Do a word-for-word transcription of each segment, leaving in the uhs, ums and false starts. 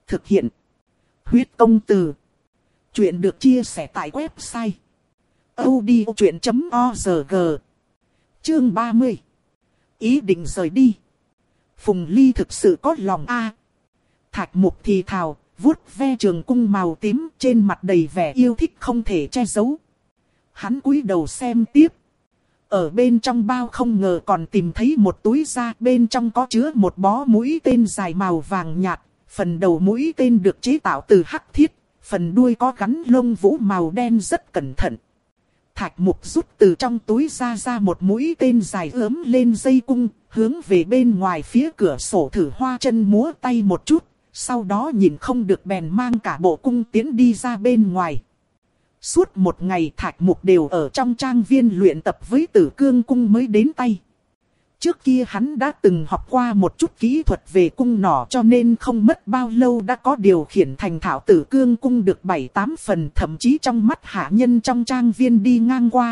Thực hiện. Huyết công từ. Chuyện được chia sẻ tại website audiochuyện chấm org. Chương ba mươi. Ý định rời đi. Phùng Ly thực sự có lòng a. À. Thạch Mục thì thào, vuốt ve trường cung màu tím, trên mặt đầy vẻ yêu thích không thể che giấu. Hắn cúi đầu xem tiếp. Ở bên trong bao không ngờ còn tìm thấy một túi da, bên trong có chứa một bó mũi tên dài màu vàng nhạt. Phần đầu mũi tên được chế tạo từ hắc thiết, phần đuôi có gắn lông vũ màu đen rất cẩn thận. Thạch Mục rút từ trong túi ra ra một mũi tên dài ướm lên dây cung, hướng về bên ngoài phía cửa sổ thử hoa chân múa tay một chút, sau đó nhìn không được bèn mang cả bộ cung tiến đi ra bên ngoài. Suốt một ngày Thạch Mục đều ở trong trang viên luyện tập với Tử Cương cung mới đến tay. Trước kia hắn đã từng học qua một chút kỹ thuật về cung nỏ cho nên không mất bao lâu đã có điều khiển thành thạo Tử Cương cung được bảy tám phần, thậm chí trong mắt hạ nhân trong trang viên đi ngang qua.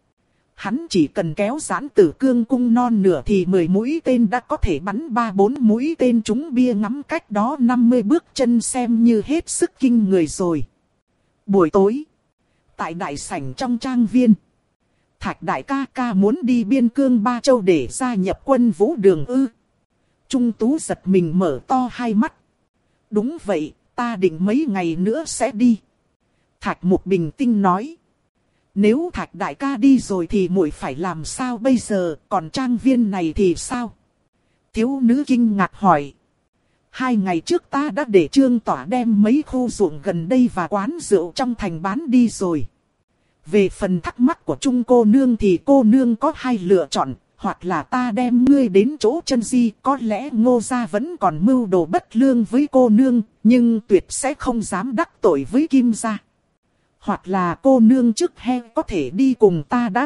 Hắn chỉ cần kéo giãn Tử Cương cung non nửa thì mười mũi tên đã có thể bắn ba bốn mũi tên trúng bia ngắm cách đó năm mươi bước chân, xem như hết sức kinh người rồi. Buổi tối, tại đại sảnh trong trang viên, Thạch đại ca ca muốn đi biên cương Ba Châu để gia nhập quân vũ đường ư? Trung Tú giật mình mở to hai mắt. Đúng vậy, ta định mấy ngày nữa sẽ đi. Thạch Mục bình tĩnh nói. Nếu Thạch đại ca đi rồi thì muội phải làm sao bây giờ, còn trang viên này thì sao? Thiếu nữ kinh ngạc hỏi. Hai ngày trước ta đã để Trương Tỏa đem mấy khu ruộng gần đây và quán rượu trong thành bán đi rồi. Về phần thắc mắc của Trung cô nương thì cô nương có hai lựa chọn, hoặc là ta đem ngươi đến chỗ chân di, có lẽ Ngô gia vẫn còn mưu đồ bất lương với cô nương, nhưng tuyệt sẽ không dám đắc tội với Kim gia. Hoặc là cô nương trước he có thể đi cùng ta đã.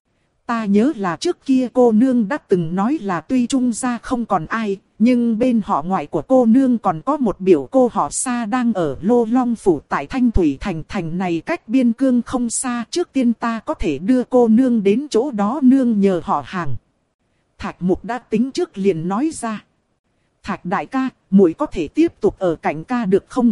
Ta nhớ là trước kia cô nương đã từng nói là tuy Trung gia không còn ai, nhưng bên họ ngoại của cô nương còn có một biểu cô họ Sa đang ở Lô Long Phủ tại Thanh Thủy Thành. Thành này cách biên cương không xa, trước tiên ta có thể đưa cô nương đến chỗ đó nương nhờ họ hàng. Thạch Mục đã tính trước liền nói ra. Thạch đại ca, muội có thể tiếp tục ở cạnh ca được không?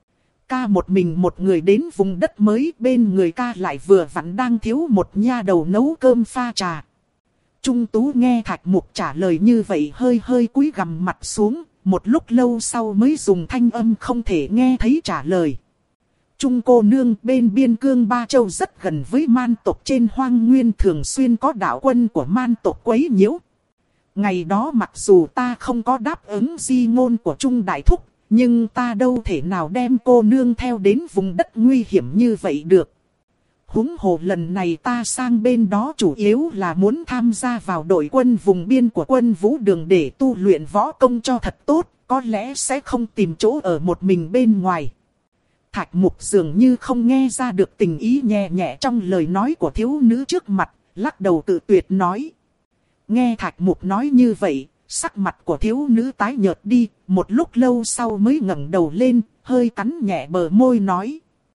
Ca một mình một người đến vùng đất mới, bên người ca lại vừa vặn đang thiếu một nha đầu nấu cơm pha trà. Trung Tú nghe Thạch Mục trả lời như vậy hơi hơi cúi gằm mặt xuống, một lúc lâu sau mới dùng thanh âm không thể nghe thấy trả lời. Trung cô nương, bên biên cương Ba Châu rất gần với man tộc trên hoang nguyên, thường xuyên có đạo quân của man tộc quấy nhiễu. Ngày đó mặc dù ta không có đáp ứng di ngôn của Trung Đại Thúc, nhưng ta đâu thể nào đem cô nương theo đến vùng đất nguy hiểm như vậy được. Huống hồ lần này ta sang bên đó chủ yếu là muốn tham gia vào đội quân vùng biên của quân vũ đường để tu luyện võ công cho thật tốt, có lẽ sẽ không tìm chỗ ở một mình bên ngoài. Thạch Mục dường như không nghe ra được tình ý nhẹ nhẹ trong lời nói của thiếu nữ trước mặt, lắc đầu tự tuyệt nói. Nghe Thạch Mục nói như vậy, sắc mặt của thiếu nữ tái nhợt đi, một lúc lâu sau mới ngẩng đầu lên, hơi cắn nhẹ bờ môi nói.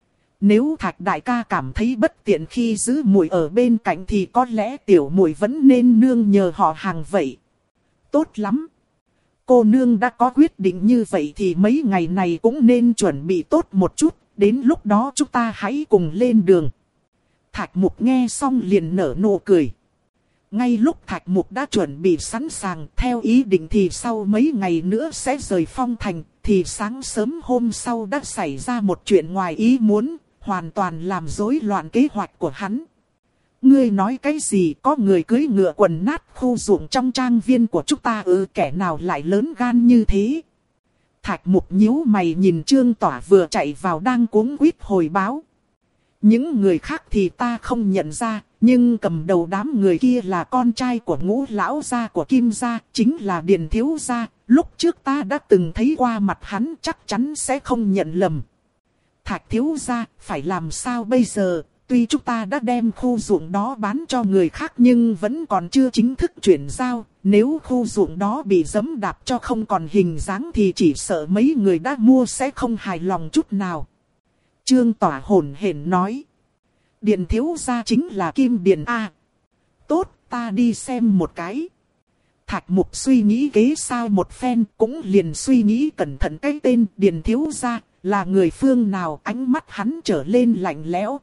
Nếu Thạch đại ca cảm thấy bất tiện khi giữ muội ở bên cạnh thì có lẽ tiểu muội vẫn nên nương nhờ họ hàng vậy. Tốt lắm. Cô nương đã có quyết định như vậy thì mấy ngày này cũng nên chuẩn bị tốt một chút, đến lúc đó chúng ta hãy cùng lên đường. Thạch Mục nghe xong liền nở nụ cười. Ngay lúc Thạch Mục đã chuẩn bị sẵn sàng theo ý định thì sau mấy ngày nữa sẽ rời Phong Thành, thì sáng sớm hôm sau đã xảy ra một chuyện ngoài ý muốn, hoàn toàn làm rối loạn kế hoạch của hắn. Ngươi nói cái gì, có người cưỡi ngựa quần nát khu ruộng trong trang viên của chúng ta ư? Kẻ nào lại lớn gan như thế? Thạch Mục nhíu mày nhìn Trương Tỏa vừa chạy vào đang cuống quýt hồi báo. Những người khác thì ta không nhận ra, nhưng cầm đầu đám người kia là con trai của Ngũ lão gia của Kim gia, chính là Điền thiếu gia. Lúc trước ta đã từng thấy qua mặt hắn, chắc chắn sẽ không nhận lầm. Thạch thiếu gia, phải làm sao bây giờ? Tuy chúng ta đã đem khu ruộng đó bán cho người khác nhưng vẫn còn chưa chính thức chuyển giao. Nếu khu ruộng đó bị giẫm đạp cho không còn hình dáng thì chỉ sợ mấy người đã mua sẽ không hài lòng chút nào. Trương Tỏa hổn hển nói. Điền thiếu gia chính là Kim Điền A. Tốt, ta đi xem một cái. Thạch Mục suy nghĩ kế sao một phen, cũng liền suy nghĩ cẩn thận cái tên Điền thiếu gia là người phương nào. Ánh mắt hắn trở lên lạnh lẽo.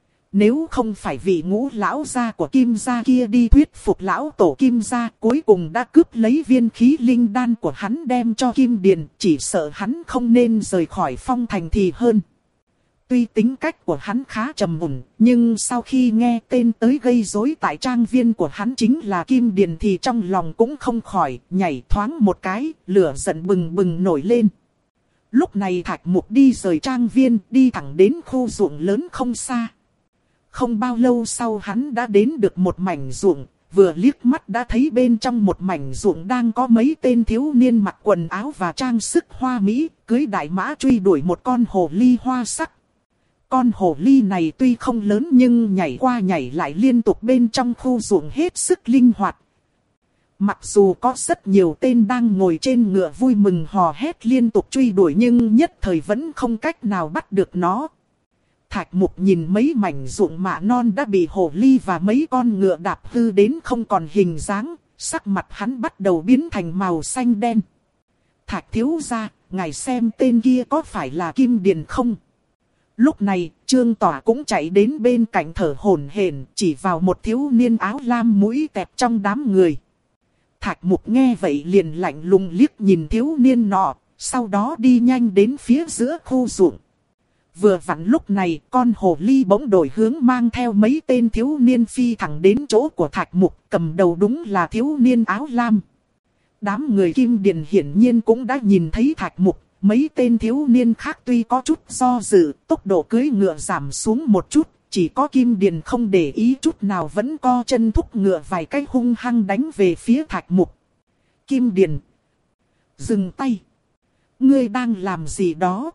Nếu không phải vì ngũ lão gia của Kim gia kia đi thuyết phục lão tổ Kim gia, cuối cùng đã cướp lấy viên khí linh đan của hắn đem cho Kim Điền, chỉ sợ hắn không nên rời khỏi Phong Thành thì hơn. Tuy tính cách của hắn khá trầm ổn, nhưng sau khi nghe tên tới gây rối tại trang viên của hắn chính là Kim Điền thì trong lòng cũng không khỏi nhảy thoáng một cái, lửa giận bừng bừng nổi lên. Lúc này Thạch Mục đi rời trang viên, đi thẳng đến khu ruộng lớn không xa. Không bao lâu sau hắn đã đến được một mảnh ruộng, vừa liếc mắt đã thấy bên trong một mảnh ruộng đang có mấy tên thiếu niên mặc quần áo và trang sức hoa mỹ, cưỡi đại mã truy đuổi một con hồ ly hoa sắc. Con hồ ly này tuy không lớn nhưng nhảy qua nhảy lại liên tục bên trong khu ruộng hết sức linh hoạt. Mặc dù có rất nhiều tên đang ngồi trên ngựa vui mừng hò hét liên tục truy đuổi nhưng nhất thời vẫn không cách nào bắt được nó. Thạch Mục nhìn mấy mảnh ruộng mạ non đã bị hồ ly và mấy con ngựa đạp hư đến không còn hình dáng, sắc mặt hắn bắt đầu biến thành màu xanh đen. Thạch thiếu gia, ngài xem tên kia có phải là Kim Điền không? Lúc này, Trương Tỏa cũng chạy đến bên cạnh thở hổn hển, chỉ vào một thiếu niên áo lam mũi tẹt trong đám người. Thạch Mục nghe vậy liền lạnh lùng liếc nhìn thiếu niên nọ, sau đó đi nhanh đến phía giữa khu ruộng. Vừa vặn lúc này, con hồ ly bỗng đổi hướng mang theo mấy tên thiếu niên phi thẳng đến chỗ của Thạch Mục, cầm đầu đúng là thiếu niên áo lam. Đám người Kim Điền hiển nhiên cũng đã nhìn thấy Thạch Mục, mấy tên thiếu niên khác tuy có chút do dự, tốc độ cưỡi ngựa giảm xuống một chút, chỉ có Kim Điền không để ý chút nào vẫn co chân thúc ngựa vài cái hung hăng đánh về phía Thạch Mục. Kim Điền, dừng tay! Ngươi đang làm gì đó?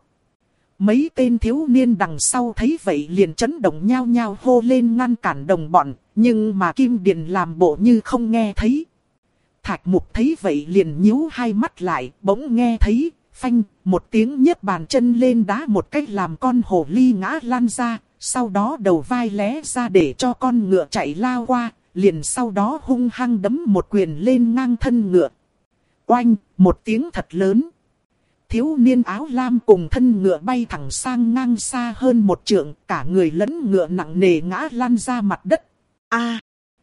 Mấy tên thiếu niên đằng sau thấy vậy liền chấn động nhao nhao hô lên ngăn cản đồng bọn, nhưng mà Kim Điền làm bộ như không nghe thấy. Thạch Mục thấy vậy liền nhíu hai mắt lại, bỗng nghe thấy, phanh, một tiếng nhấc bàn chân lên đá một cách làm con hồ ly ngã lăn ra, sau đó đầu vai lé ra để cho con ngựa chạy lao qua, liền sau đó hung hăng đấm một quyền lên ngang thân ngựa. Oanh, một tiếng thật lớn. Thiếu niên áo lam cùng thân ngựa bay thẳng sang ngang xa hơn một trượng, cả người lẫn ngựa nặng nề ngã lăn ra mặt đất. A!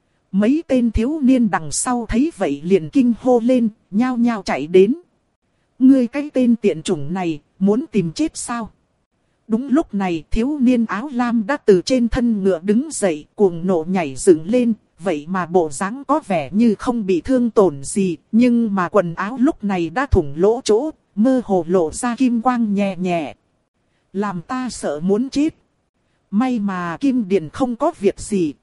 Mấy tên thiếu niên đằng sau thấy vậy liền kinh hô lên, nhao nhao chạy đến. Ngươi cái tên tiện chủng này, muốn tìm chết sao? Đúng lúc này thiếu niên áo lam đã từ trên thân ngựa đứng dậy, cuồng nộ nhảy dựng lên. Vậy mà bộ dáng có vẻ như không bị thương tổn gì, nhưng mà quần áo lúc này đã thủng lỗ chỗ, mơ hồ lộ ra kim quang nhẹ nhẹ. Làm ta sợ muốn chết. May mà Kim Điền không có việc gì.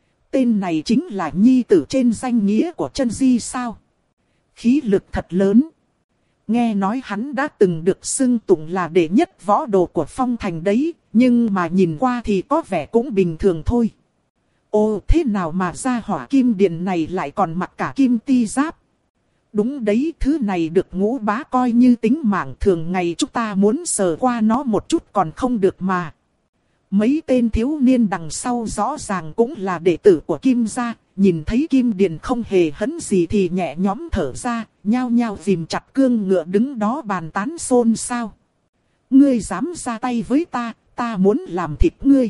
Tên này chính là nhi tử trên danh nghĩa của Chân Di sao? Khí lực thật lớn. Nghe nói hắn đã từng được xưng tụng là đệ nhất võ đồ của Phong Thành đấy, nhưng mà nhìn qua thì có vẻ cũng bình thường thôi. Ồ, thế nào mà gia hỏa Kim Điền này lại còn mặc cả kim ti giáp? Đúng đấy, thứ này được Ngũ Bá coi như tính mạng, thường ngày chúng ta muốn sờ qua nó một chút còn không được mà. Mấy tên thiếu niên đằng sau rõ ràng cũng là đệ tử của Kim gia, nhìn thấy Kim Điền không hề hấn gì thì nhẹ nhõm thở ra, nhao nhao ghim chặt cương ngựa đứng đó bàn tán xôn xao. Ngươi dám ra tay với ta, ta muốn làm thịt ngươi.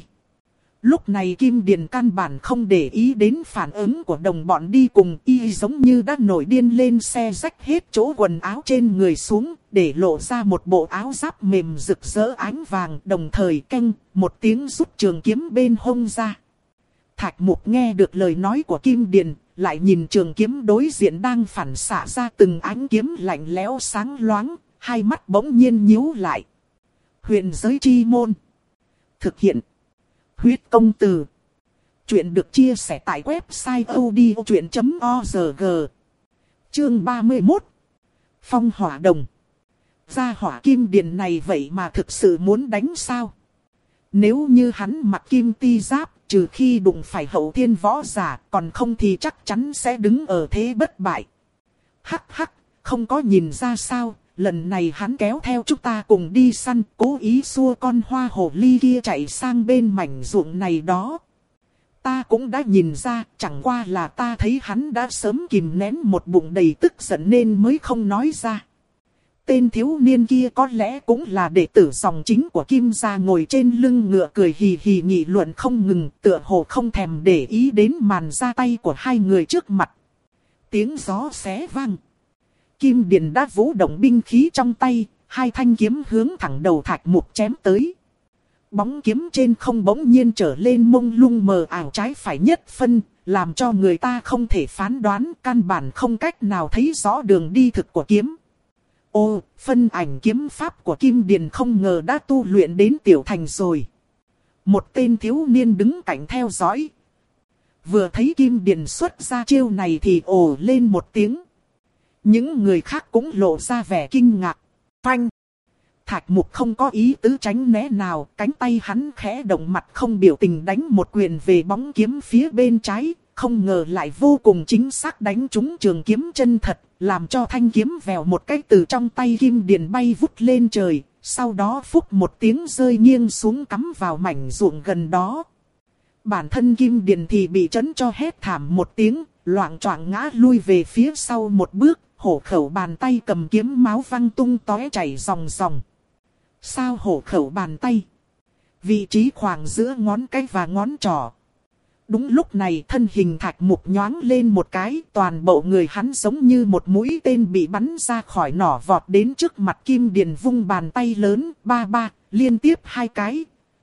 Lúc này Kim Điền căn bản không để ý đến phản ứng của đồng bọn đi cùng, y giống như đã nổi điên lên xe rách hết chỗ quần áo trên người xuống, để lộ ra một bộ áo giáp mềm rực rỡ ánh vàng, đồng thời canh, một tiếng rút trường kiếm bên hông ra. Thạch Mục nghe được lời nói của Kim Điền, lại nhìn trường kiếm đối diện đang phản xạ ra từng ánh kiếm lạnh lẽo sáng loáng, hai mắt bỗng nhiên nhíu lại. Huyền giới chi môn. Thực hiện. Huyết công từ. Chuyện được chia sẻ tại website odchuyện chấm org. Chương ba mươi mốt. Phong hỏa đồng. Gia hỏa Kim Điền này vậy mà thực sự muốn đánh sao? Nếu như hắn mặc kim ti giáp, trừ khi đụng phải hậu thiên võ giả, còn không thì chắc chắn sẽ đứng ở thế bất bại. Hắc hắc, không có nhìn ra sao, lần này hắn kéo theo chúng ta cùng đi săn, cố ý xua con hoa hồ ly kia chạy sang bên mảnh ruộng này đó. ta cũng đã nhìn ra, chẳng qua là ta thấy hắn đã sớm kìm nén một bụng đầy tức giận nên mới không nói ra. Tên thiếu niên kia có lẽ cũng là đệ tử dòng chính của Kim gia, ngồi trên lưng ngựa cười hì hì nghị luận không ngừng, tựa hồ không thèm để ý đến màn ra tay của hai người trước mặt. Tiếng gió xé vang. Kim Điền đã vũ động binh khí trong tay, hai thanh kiếm hướng thẳng đầu Thạch Mục chém tới. Bóng kiếm trên không bỗng nhiên trở lên mông lung mờ ảo trái phải nhất phân, làm cho người ta không thể phán đoán, căn bản không cách nào thấy rõ đường đi thực của kiếm. Ô, phân ảnh kiếm pháp của Kim Điền không ngờ đã tu luyện đến tiểu thành rồi. Một tên thiếu niên đứng cạnh theo dõi. Vừa thấy Kim Điền xuất ra chiêu này thì ồ lên một tiếng. Những người khác cũng lộ ra vẻ kinh ngạc. Phanh! Thạch Mục không có ý tứ tránh né nào, cánh tay hắn khẽ động, mặt không biểu tình đánh một quyền về bóng kiếm phía bên trái, không ngờ lại vô cùng chính xác đánh trúng trường kiếm chân thật, làm cho thanh kiếm vèo một cái từ trong tay Kim Điền bay vút lên trời, sau đó phúc một tiếng rơi nghiêng xuống cắm vào mảnh ruộng gần đó. Bản thân Kim Điền thì bị chấn cho hét thảm một tiếng, loạng choạng ngã lui về phía sau một bước, hổ khẩu bàn tay cầm kiếm máu văng tung tóe chảy ròng ròng. Sao hổ khẩu bàn tay? Vị trí khoảng giữa ngón cái và ngón trỏ. Đúng lúc này thân hình Thạch Mục nhoáng lên một cái, toàn bộ người hắn giống như một mũi tên bị bắn ra khỏi nỏ vọt đến trước mặt Kim Điền, vung bàn tay lớn, ba ba, liên tiếp hai cái.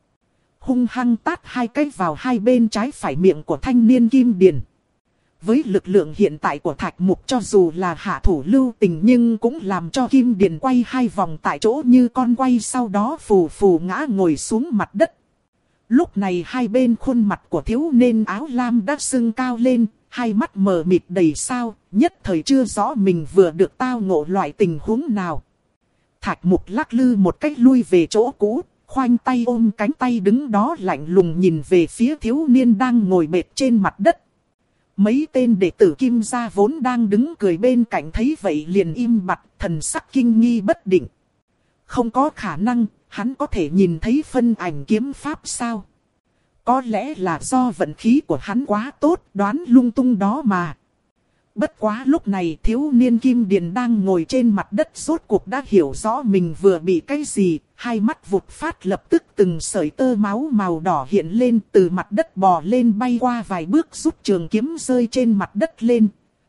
Hung hăng tát hai cái vào hai bên trái phải miệng của thanh niên Kim Điền. Với lực lượng hiện tại của Thạch Mục, cho dù là hạ thủ lưu tình nhưng cũng làm cho Kim Điền quay hai vòng tại chỗ như con quay, sau đó phù phù ngã ngồi xuống mặt đất. Lúc này hai bên khuôn mặt của thiếu niên áo lam đã sưng cao lên, hai mắt mờ mịt đầy sao, nhất thời chưa rõ mình vừa được tao ngộ loại tình huống nào. Thạch Mục lắc lư một cách lui về chỗ cũ, khoanh tay ôm cánh tay đứng đó lạnh lùng nhìn về phía thiếu niên đang ngồi bệt trên mặt đất. Mấy tên đệ tử Kim gia vốn đang đứng cười bên cạnh thấy vậy liền im bặt, thần sắc kinh nghi bất định. Không có khả năng, hắn có thể nhìn thấy phân ảnh kiếm pháp sao? Có lẽ là do vận khí của hắn quá tốt, đoán lung tung đó mà. Bất quá lúc này thiếu niên Kim Điền đang ngồi trên mặt đất rốt cuộc đã hiểu rõ mình vừa bị cái gì. Hai mắt vụt phát, lập tức từng sợi tơ máu màu đỏ hiện lên, từ mặt đất bò lên bay qua vài bước rút trường kiếm rơi trên mặt đất lên.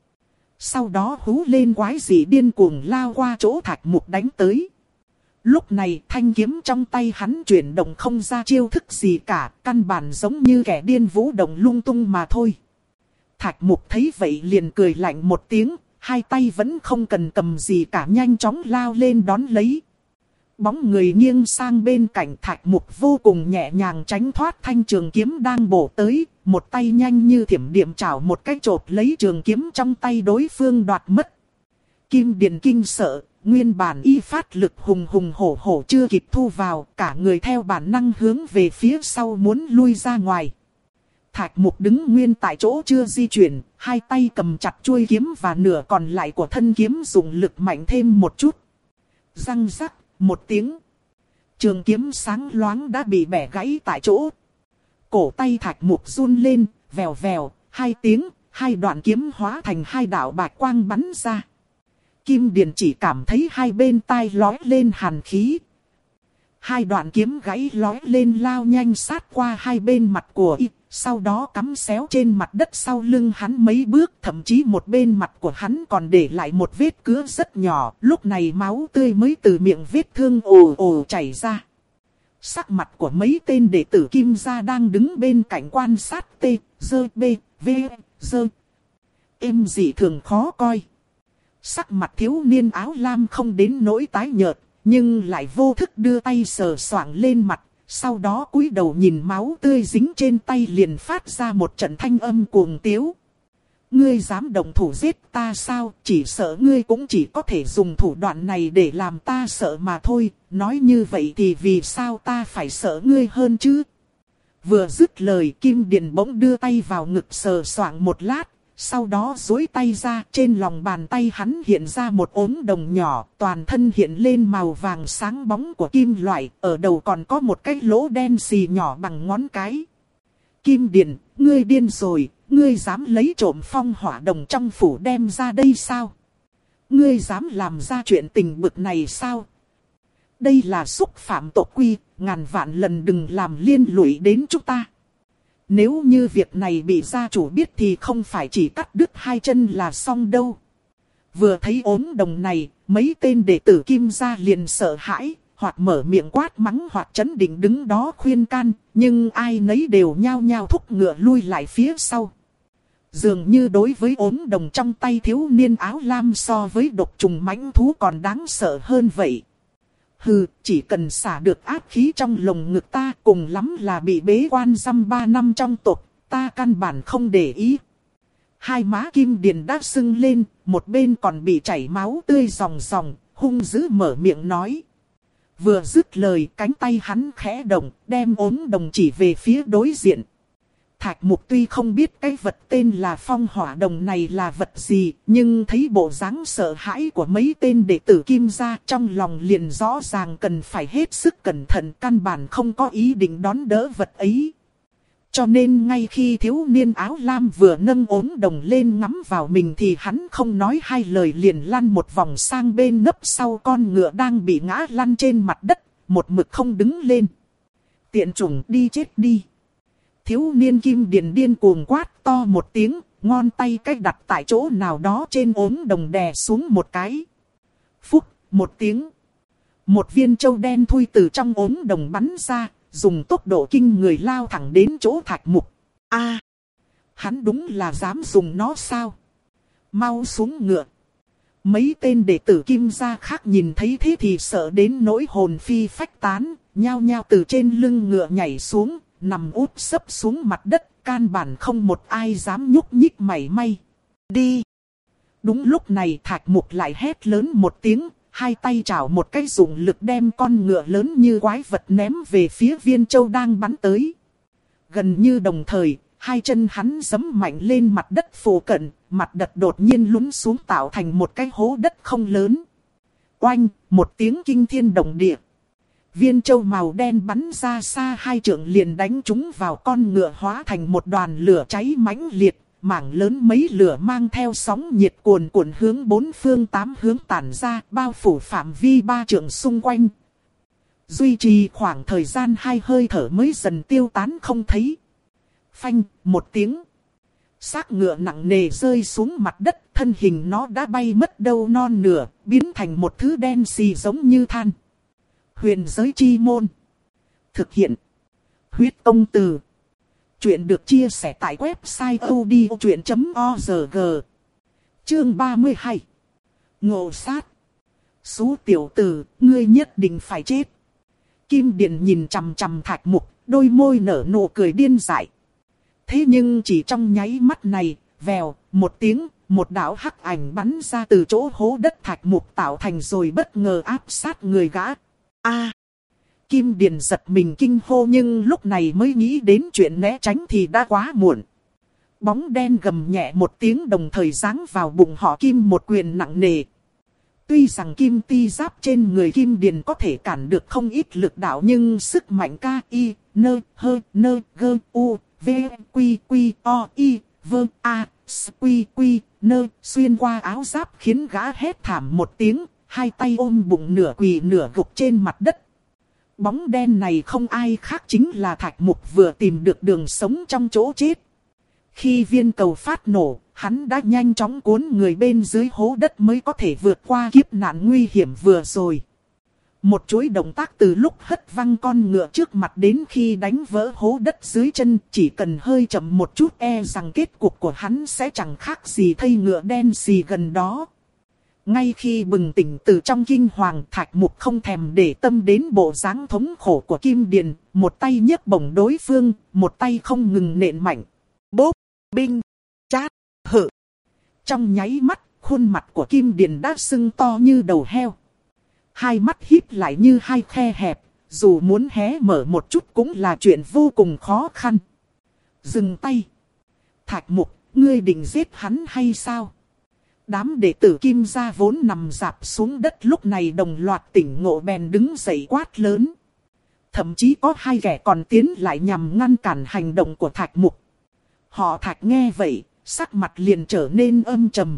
Sau đó hú lên quái dị điên cuồng lao qua chỗ Thạch Mục đánh tới. Lúc này thanh kiếm trong tay hắn chuyển động không ra chiêu thức gì cả, căn bản giống như kẻ điên vũ động lung tung mà thôi. Thạch Mục thấy vậy liền cười lạnh một tiếng, hai tay vẫn không cần cầm gì cả, nhanh chóng lao lên đón lấy. Bóng người nghiêng sang bên cạnh, Thạch Mục vô cùng nhẹ nhàng tránh thoát thanh trường kiếm đang bổ tới, một tay nhanh như thiểm điện chảo một cái chộp lấy trường kiếm trong tay đối phương đoạt mất. Kim Điền kinh sợ, nguyên bản y phát lực hùng hùng hổ hổ chưa kịp thu vào, cả người theo bản năng hướng về phía sau muốn lui ra ngoài. Thạch Mục đứng nguyên tại chỗ chưa di chuyển, hai tay cầm chặt chuôi kiếm và nửa còn lại của thân kiếm dùng lực mạnh thêm một chút. Răng rắc, một tiếng. Trường kiếm sáng loáng đã bị bẻ gãy tại chỗ. Cổ tay Thạch Mục run lên, vèo vèo, hai tiếng, hai đoạn kiếm hóa thành hai đạo bạch quang bắn ra. Kim Điền chỉ cảm thấy hai bên tai lói lên hàn khí. Hai đoạn kiếm gãy lói lên lao nhanh sát qua hai bên mặt của y, sau đó cắm xéo trên mặt đất sau lưng hắn mấy bước, thậm chí một bên mặt của hắn còn để lại một vết cứa rất nhỏ, lúc này máu tươi mới từ miệng vết thương ồ ồ chảy ra. Sắc mặt của mấy tên đệ tử Kim gia đang đứng bên cạnh quan sát T, dơ, B, V, dơ. Êm dị thường khó coi. Sắc mặt thiếu niên áo lam không đến nỗi tái nhợt, nhưng lại vô thức đưa tay sờ soạng lên mặt, sau đó cúi đầu nhìn máu tươi dính trên tay liền phát ra một trận thanh âm cuồng tiếu. Ngươi dám động thủ giết ta sao? Chỉ sợ ngươi cũng chỉ có thể dùng thủ đoạn này để làm ta sợ mà thôi. Nói như vậy thì vì sao ta phải sợ ngươi hơn chứ? Vừa dứt lời, Kim Điền bỗng đưa tay vào ngực sờ soạng một lát. Sau đó duỗi tay ra, trên lòng bàn tay hắn hiện ra một ốm đồng nhỏ, toàn thân hiện lên màu vàng sáng bóng của kim loại, ở đầu còn có một cái lỗ đen xì nhỏ bằng ngón cái. Kim Điền, ngươi điên rồi, ngươi dám lấy trộm phong hỏa đồng trong phủ đem ra đây sao? Ngươi dám làm ra chuyện tình bực này sao? Đây là xúc phạm tộc quy, ngàn vạn lần đừng làm liên lụy đến chúng ta. Nếu như việc này bị gia chủ biết thì không phải chỉ cắt đứt hai chân là xong đâu. Vừa thấy ốm đồng này, mấy tên đệ tử Kim gia liền sợ hãi, hoặc mở miệng quát mắng hoặc chấn định đứng đó khuyên can, nhưng ai nấy đều nhao nhao thúc ngựa lui lại phía sau. Dường như đối với ốm đồng trong tay thiếu niên áo lam so với độc trùng mãnh thú còn đáng sợ hơn vậy. Hừ, chỉ cần xả được áp khí trong lồng ngực ta, cùng lắm là bị bế quan dăm ba năm trong tộc, ta căn bản không để ý. Hai má Kim Điền đã sưng lên, một bên còn bị chảy máu tươi ròng ròng, hung dữ mở miệng nói. Vừa dứt lời, cánh tay hắn khẽ động, đem ốm đồng chỉ về phía đối diện. Thạch Mục tuy không biết cái vật tên là phong hỏa đồng này là vật gì, nhưng thấy bộ dáng sợ hãi của mấy tên đệ tử Kim gia, trong lòng liền rõ ràng cần phải hết sức cẩn thận, căn bản không có ý định đón đỡ vật ấy. Cho nên ngay khi thiếu niên áo lam vừa nâng ốm đồng lên ngắm vào mình thì hắn không nói hai lời liền lăn một vòng sang bên nấp sau con ngựa đang bị ngã lăn trên mặt đất, một mực không đứng lên. Tiện chủng, đi chết đi. Thiếu niên Kim Điền điên cuồng quát to một tiếng, ngón tay cách đặt tại chỗ nào đó trên ốm đồng đè xuống một cái. Phúc, một tiếng. Một viên châu đen thui từ trong ốm đồng bắn ra, dùng tốc độ kinh người lao thẳng đến chỗ Thạch Mục. A, hắn đúng là dám dùng nó sao? Mau xuống ngựa. Mấy tên đệ tử Kim gia khác nhìn thấy thế thì sợ đến nỗi hồn phi phách tán, nhao nhao từ trên lưng ngựa nhảy xuống, nằm úp sấp xuống mặt đất, can bản không một ai dám nhúc nhích mảy may. Đi! Đúng lúc này Thạch Mục lại hét lớn một tiếng, hai tay chảo một cái dùng lực đem con ngựa lớn như quái vật ném về phía viên châu đang bắn tới. Gần như đồng thời, hai chân hắn giẫm mạnh lên mặt đất phù cận, mặt đất đột nhiên lún xuống tạo thành một cái hố đất không lớn. Oanh, một tiếng kinh thiên động địa. Viên châu màu đen bắn ra xa hai trượng liền đánh trúng vào con ngựa hóa thành một đoàn lửa cháy mãnh liệt, mảng lớn mấy lửa mang theo sóng nhiệt cuồn cuộn hướng bốn phương tám hướng tản ra, bao phủ phạm vi ba trượng xung quanh. Duy trì khoảng thời gian hai hơi thở mới dần tiêu tán không thấy. Phanh, một tiếng. Xác ngựa nặng nề rơi xuống mặt đất, thân hình nó đã bay mất đâu non nửa, biến thành một thứ đen xì giống như than. Huyền giới chi môn. Thực hiện. Huyết công từ. Chuyện được chia sẻ tại website odchuyện chấm org. Chương ba mươi hai. Ngộ sát. Xú tiểu tử, ngươi nhất định phải chết. Kim Điền nhìn chằm chằm Thạch Mục, đôi môi nở nụ cười điên dại. Thế nhưng chỉ trong nháy mắt này, vèo, một tiếng, một đạo hắc ảnh bắn ra từ chỗ hố đất Thạch Mục tạo thành rồi bất ngờ áp sát người gã. A! Kim Điền giật mình kinh hô nhưng lúc này mới nghĩ đến chuyện né tránh thì đã quá muộn. Bóng đen gầm nhẹ một tiếng đồng thời giáng vào bụng họ Kim một quyền nặng nề. Tuy rằng kim ti giáp trên người Kim Điền có thể cản được không ít lực đạo nhưng sức mạnh K, I, N, H, N, G, U, V, Quy, Quy, O, I, V, A, S, Quy, Quy, N xuyên qua áo giáp khiến gã hét thảm một tiếng, hai tay ôm bụng nửa quỳ nửa gục trên mặt đất. Bóng đen này không ai khác chính là Thạch Mục vừa tìm được đường sống trong chỗ chết. Khi viên cầu phát nổ, hắn đã nhanh chóng cuốn người bên dưới hố đất mới có thể vượt qua kiếp nạn nguy hiểm vừa rồi. Một chuỗi động tác từ lúc hất văng con ngựa trước mặt đến khi đánh vỡ hố đất dưới chân, chỉ cần hơi chậm một chút e rằng kết cục của hắn sẽ chẳng khác gì thây ngựa đen xì gần đó. Ngay khi bừng tỉnh từ trong kinh hoàng, Thạch Mục không thèm để tâm đến bộ dáng thống khổ của Kim Điền, một tay nhấc bổng đối phương, một tay không ngừng nện mạnh. Bốp, binh, chát, hự. Trong nháy mắt, khuôn mặt của Kim Điền đã sưng to như đầu heo. Hai mắt híp lại như hai khe hẹp, dù muốn hé mở một chút cũng là chuyện vô cùng khó khăn. Dừng tay. Thạch Mục, ngươi định giết hắn hay sao? Đám đệ tử Kim gia vốn nằm rạp xuống đất lúc này đồng loạt tỉnh ngộ bèn đứng dậy quát lớn. thậm chí có hai kẻ còn tiến lại nhằm ngăn cản hành động của Thạch Mục. Họ Thạch nghe vậy, sắc mặt liền trở nên âm trầm.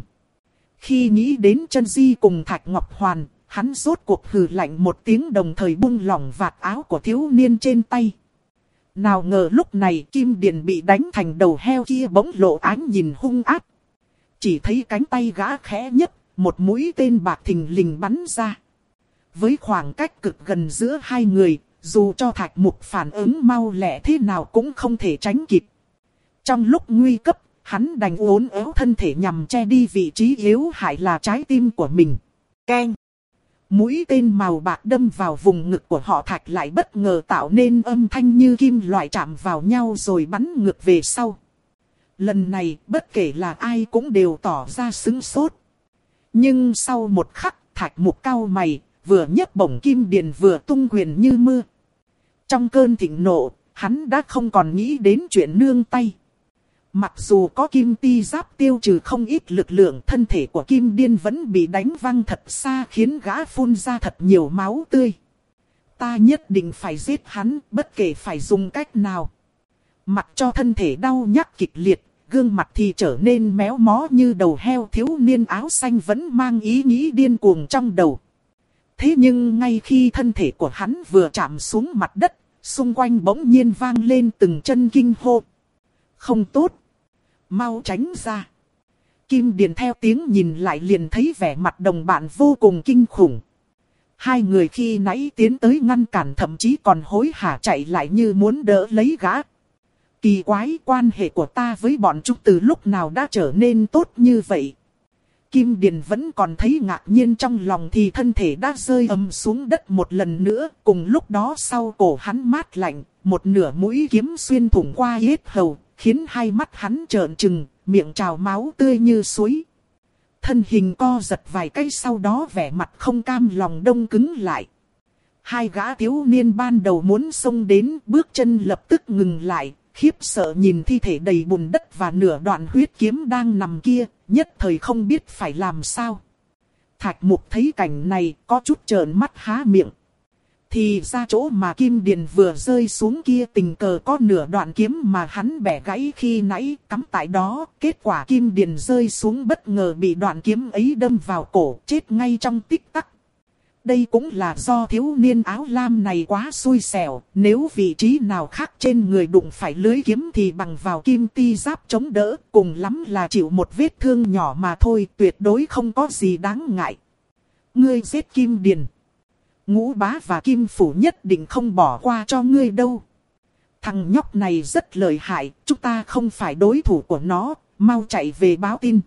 Khi nghĩ đến Chân Di cùng Thạch Ngọc Hoàn, hắn rốt cuộc hừ lạnh một tiếng, đồng thời buông lỏng vạt áo của thiếu niên trên tay. Nào ngờ lúc này Kim Điền bị đánh thành đầu heo kia bỗng lộ ánh nhìn hung ác. Chỉ thấy cánh tay gã khẽ nhấc, một mũi tên bạc thình lình bắn ra. Với khoảng cách cực gần giữa hai người, dù cho Thạch Mục phản ứng mau lẹ thế nào cũng không thể tránh kịp. Trong lúc nguy cấp, hắn đành uốn éo thân thể nhằm che đi vị trí yếu hại là trái tim của mình. Keng! Mũi tên màu bạc đâm vào vùng ngực của họ Thạch lại bất ngờ tạo nên âm thanh như kim loại chạm vào nhau rồi bắn ngược về sau. Lần này bất kể là ai cũng đều tỏ ra sững sốt. Nhưng sau một khắc, Thạch Mục cau mày, vừa nhấc bổng Kim Điền vừa tung quyền như mưa. Trong cơn thịnh nộ, hắn đã không còn nghĩ đến chuyện nương tay. Mặc dù có kim ti giáp tiêu trừ không ít lực lượng, thân thể của Kim Điên vẫn bị đánh văng thật xa khiến gã phun ra thật nhiều máu tươi. Ta nhất định phải giết hắn, bất kể phải dùng cách nào. Mặc cho thân thể đau nhức kịch liệt, gương mặt thì trở nên méo mó như đầu heo, thiếu niên áo xanh vẫn mang ý nghĩ điên cuồng trong đầu. Thế nhưng ngay khi thân thể của hắn vừa chạm xuống mặt đất, xung quanh bỗng nhiên vang lên từng chân kinh hô. Không tốt! Mau tránh ra! Kim Điền theo tiếng nhìn lại liền thấy vẻ mặt đồng bạn vô cùng kinh khủng. Hai người khi nãy tiến tới ngăn cản thậm chí còn hối hả chạy lại như muốn đỡ lấy gã. Kỳ quái, quan hệ của ta với bọn chúng từ lúc nào đã trở nên tốt như vậy? Kim Điền vẫn còn thấy ngạc nhiên trong lòng thì thân thể đã rơi ầm xuống đất một lần nữa. Cùng lúc đó sau cổ hắn mát lạnh, một nửa mũi kiếm xuyên thủng qua yết hầu, khiến hai mắt hắn trợn trừng, miệng trào máu tươi như suối. Thân hình co giật vài cái, sau đó vẻ mặt không cam lòng đông cứng lại. Hai gã thiếu niên ban đầu muốn xông đến, bước chân lập tức ngừng lại, khiếp sợ nhìn thi thể đầy bùn đất và nửa đoạn huyết kiếm đang nằm kia, nhất thời không biết phải làm sao. Thạch Mục thấy cảnh này có chút trợn mắt há miệng. Thì ra chỗ mà Kim Điền vừa rơi xuống kia tình cờ có nửa đoạn kiếm mà hắn bẻ gãy khi nãy cắm tại đó. Kết quả Kim Điền rơi xuống bất ngờ bị đoạn kiếm ấy đâm vào cổ, chết ngay trong tích tắc. Đây cũng là do thiếu niên áo lam này quá xui xẻo, nếu vị trí nào khác trên người đụng phải lưới kiếm thì bằng vào kim ti giáp chống đỡ, cùng lắm là chịu một vết thương nhỏ mà thôi, tuyệt đối không có gì đáng ngại. Ngươi giết Kim Điền, Ngũ Bá và Kim Phủ nhất định không bỏ qua cho ngươi đâu. Thằng nhóc này rất lợi hại, chúng ta không phải đối thủ của nó, mau chạy về báo tin.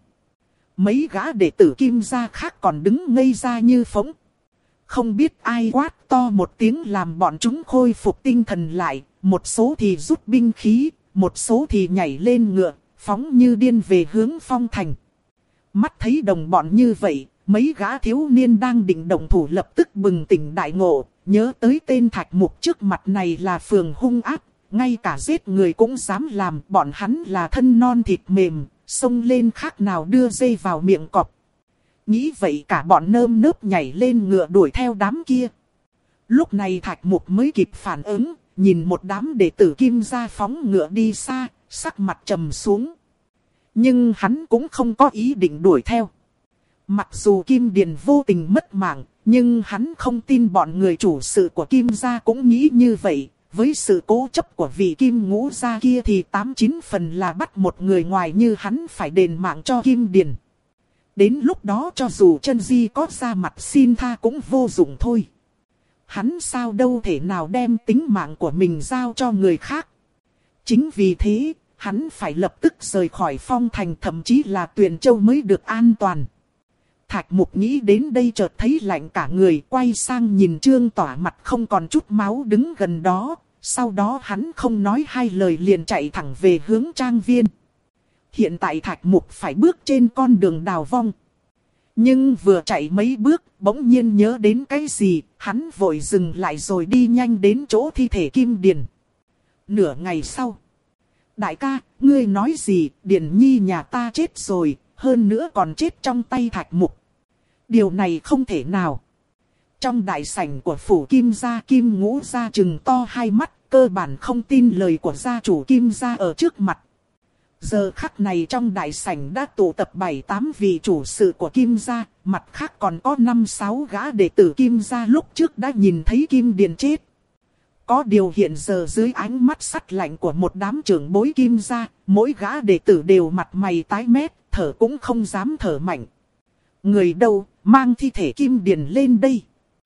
Mấy gã đệ tử Kim gia khác còn đứng ngây ra như phỗng. Không biết ai quát to một tiếng làm bọn chúng khôi phục tinh thần lại, một số thì rút binh khí, một số thì nhảy lên ngựa, phóng như điên về hướng Phong Thành. Mắt thấy đồng bọn như vậy, mấy gã thiếu niên đang định động thủ lập tức bừng tỉnh đại ngộ, nhớ tới tên Thạch Mục trước mặt này là phường hung ác, ngay cả giết người cũng dám làm, bọn hắn là thân non thịt mềm, xông lên khác nào đưa dây vào miệng cọp. Nghĩ vậy cả bọn nơm nớp nhảy lên ngựa đuổi theo đám kia. Lúc này Thạch Mục mới kịp phản ứng, nhìn một đám đệ tử Kim gia phóng ngựa đi xa, sắc mặt trầm xuống. Nhưng hắn cũng không có ý định đuổi theo. Mặc dù Kim Điền vô tình mất mạng, nhưng hắn không tin bọn người chủ sự của Kim gia cũng nghĩ như vậy. Với sự cố chấp của vị Kim Ngũ gia kia thì tám chín phần là bắt một người ngoài như hắn phải đền mạng cho Kim Điền. Đến lúc đó cho dù Chân Di có ra mặt xin tha cũng vô dụng thôi. Hắn sao đâu thể nào đem tính mạng của mình giao cho người khác. Chính vì thế, hắn phải lập tức rời khỏi Phong Thành, thậm chí là Tuyền Châu mới được an toàn. Thạch Mục nghĩ đến đây chợt thấy lạnh cả người, quay sang nhìn Trương Tỏa mặt không còn chút máu đứng gần đó. Sau đó hắn không nói hai lời liền chạy thẳng về hướng trang viên. Hiện tại Thạch Mục phải bước trên con đường đào vong. Nhưng vừa chạy mấy bước, bỗng nhiên nhớ đến cái gì, hắn vội dừng lại rồi đi nhanh đến chỗ thi thể Kim Điền. Nửa ngày sau. Đại ca, ngươi nói gì, Điền Nhi nhà ta chết rồi, hơn nữa còn chết trong tay Thạch Mục. Điều này không thể nào. Trong đại sảnh của phủ Kim gia, Kim Ngũ gia trừng to hai mắt, cơ bản không tin lời của gia chủ Kim gia ở trước mặt. Giờ khắc này trong đại sảnh đã tụ tập bảy tám vị chủ sự của Kim gia, mặt khác còn có năm sáu gã đệ tử Kim gia lúc trước đã nhìn thấy Kim Điền chết. Có điều hiện giờ dưới ánh mắt sắt lạnh của một đám trưởng bối Kim gia, mỗi gã đệ tử đều mặt mày tái mét, thở cũng không dám thở mạnh. Người đâu, mang thi thể Kim Điền lên đây.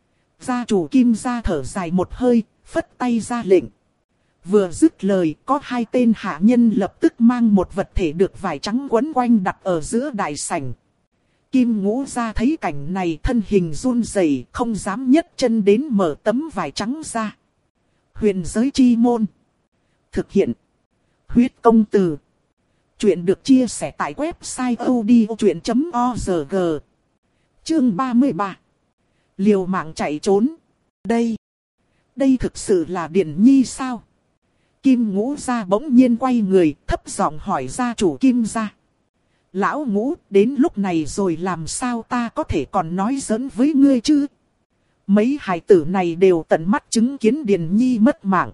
Gia chủ Kim gia thở dài một hơi, phất tay ra lệnh. Vừa dứt lời, có hai tên hạ nhân lập tức mang một vật thể được vải trắng quấn quanh đặt ở giữa đại sảnh. Kim Ngũ gia thấy cảnh này, thân hình run rẩy, không dám nhấc chân đến mở tấm vải trắng ra. Huyền giới chi môn. Thực hiện. Huyết công từ. Chuyện được chia sẻ tại website odchuyện chấm org. Chương ba mươi ba. Liều mạng chạy trốn. Đây. Đây thực sự là Điền Nhi sao? Kim Ngũ gia bỗng nhiên quay người, thấp giọng hỏi gia chủ Kim gia. Lão Ngũ, đến lúc này rồi làm sao ta có thể còn nói giỡn với ngươi chứ? Mấy hài tử này đều tận mắt chứng kiến Điền Nhi mất mạng.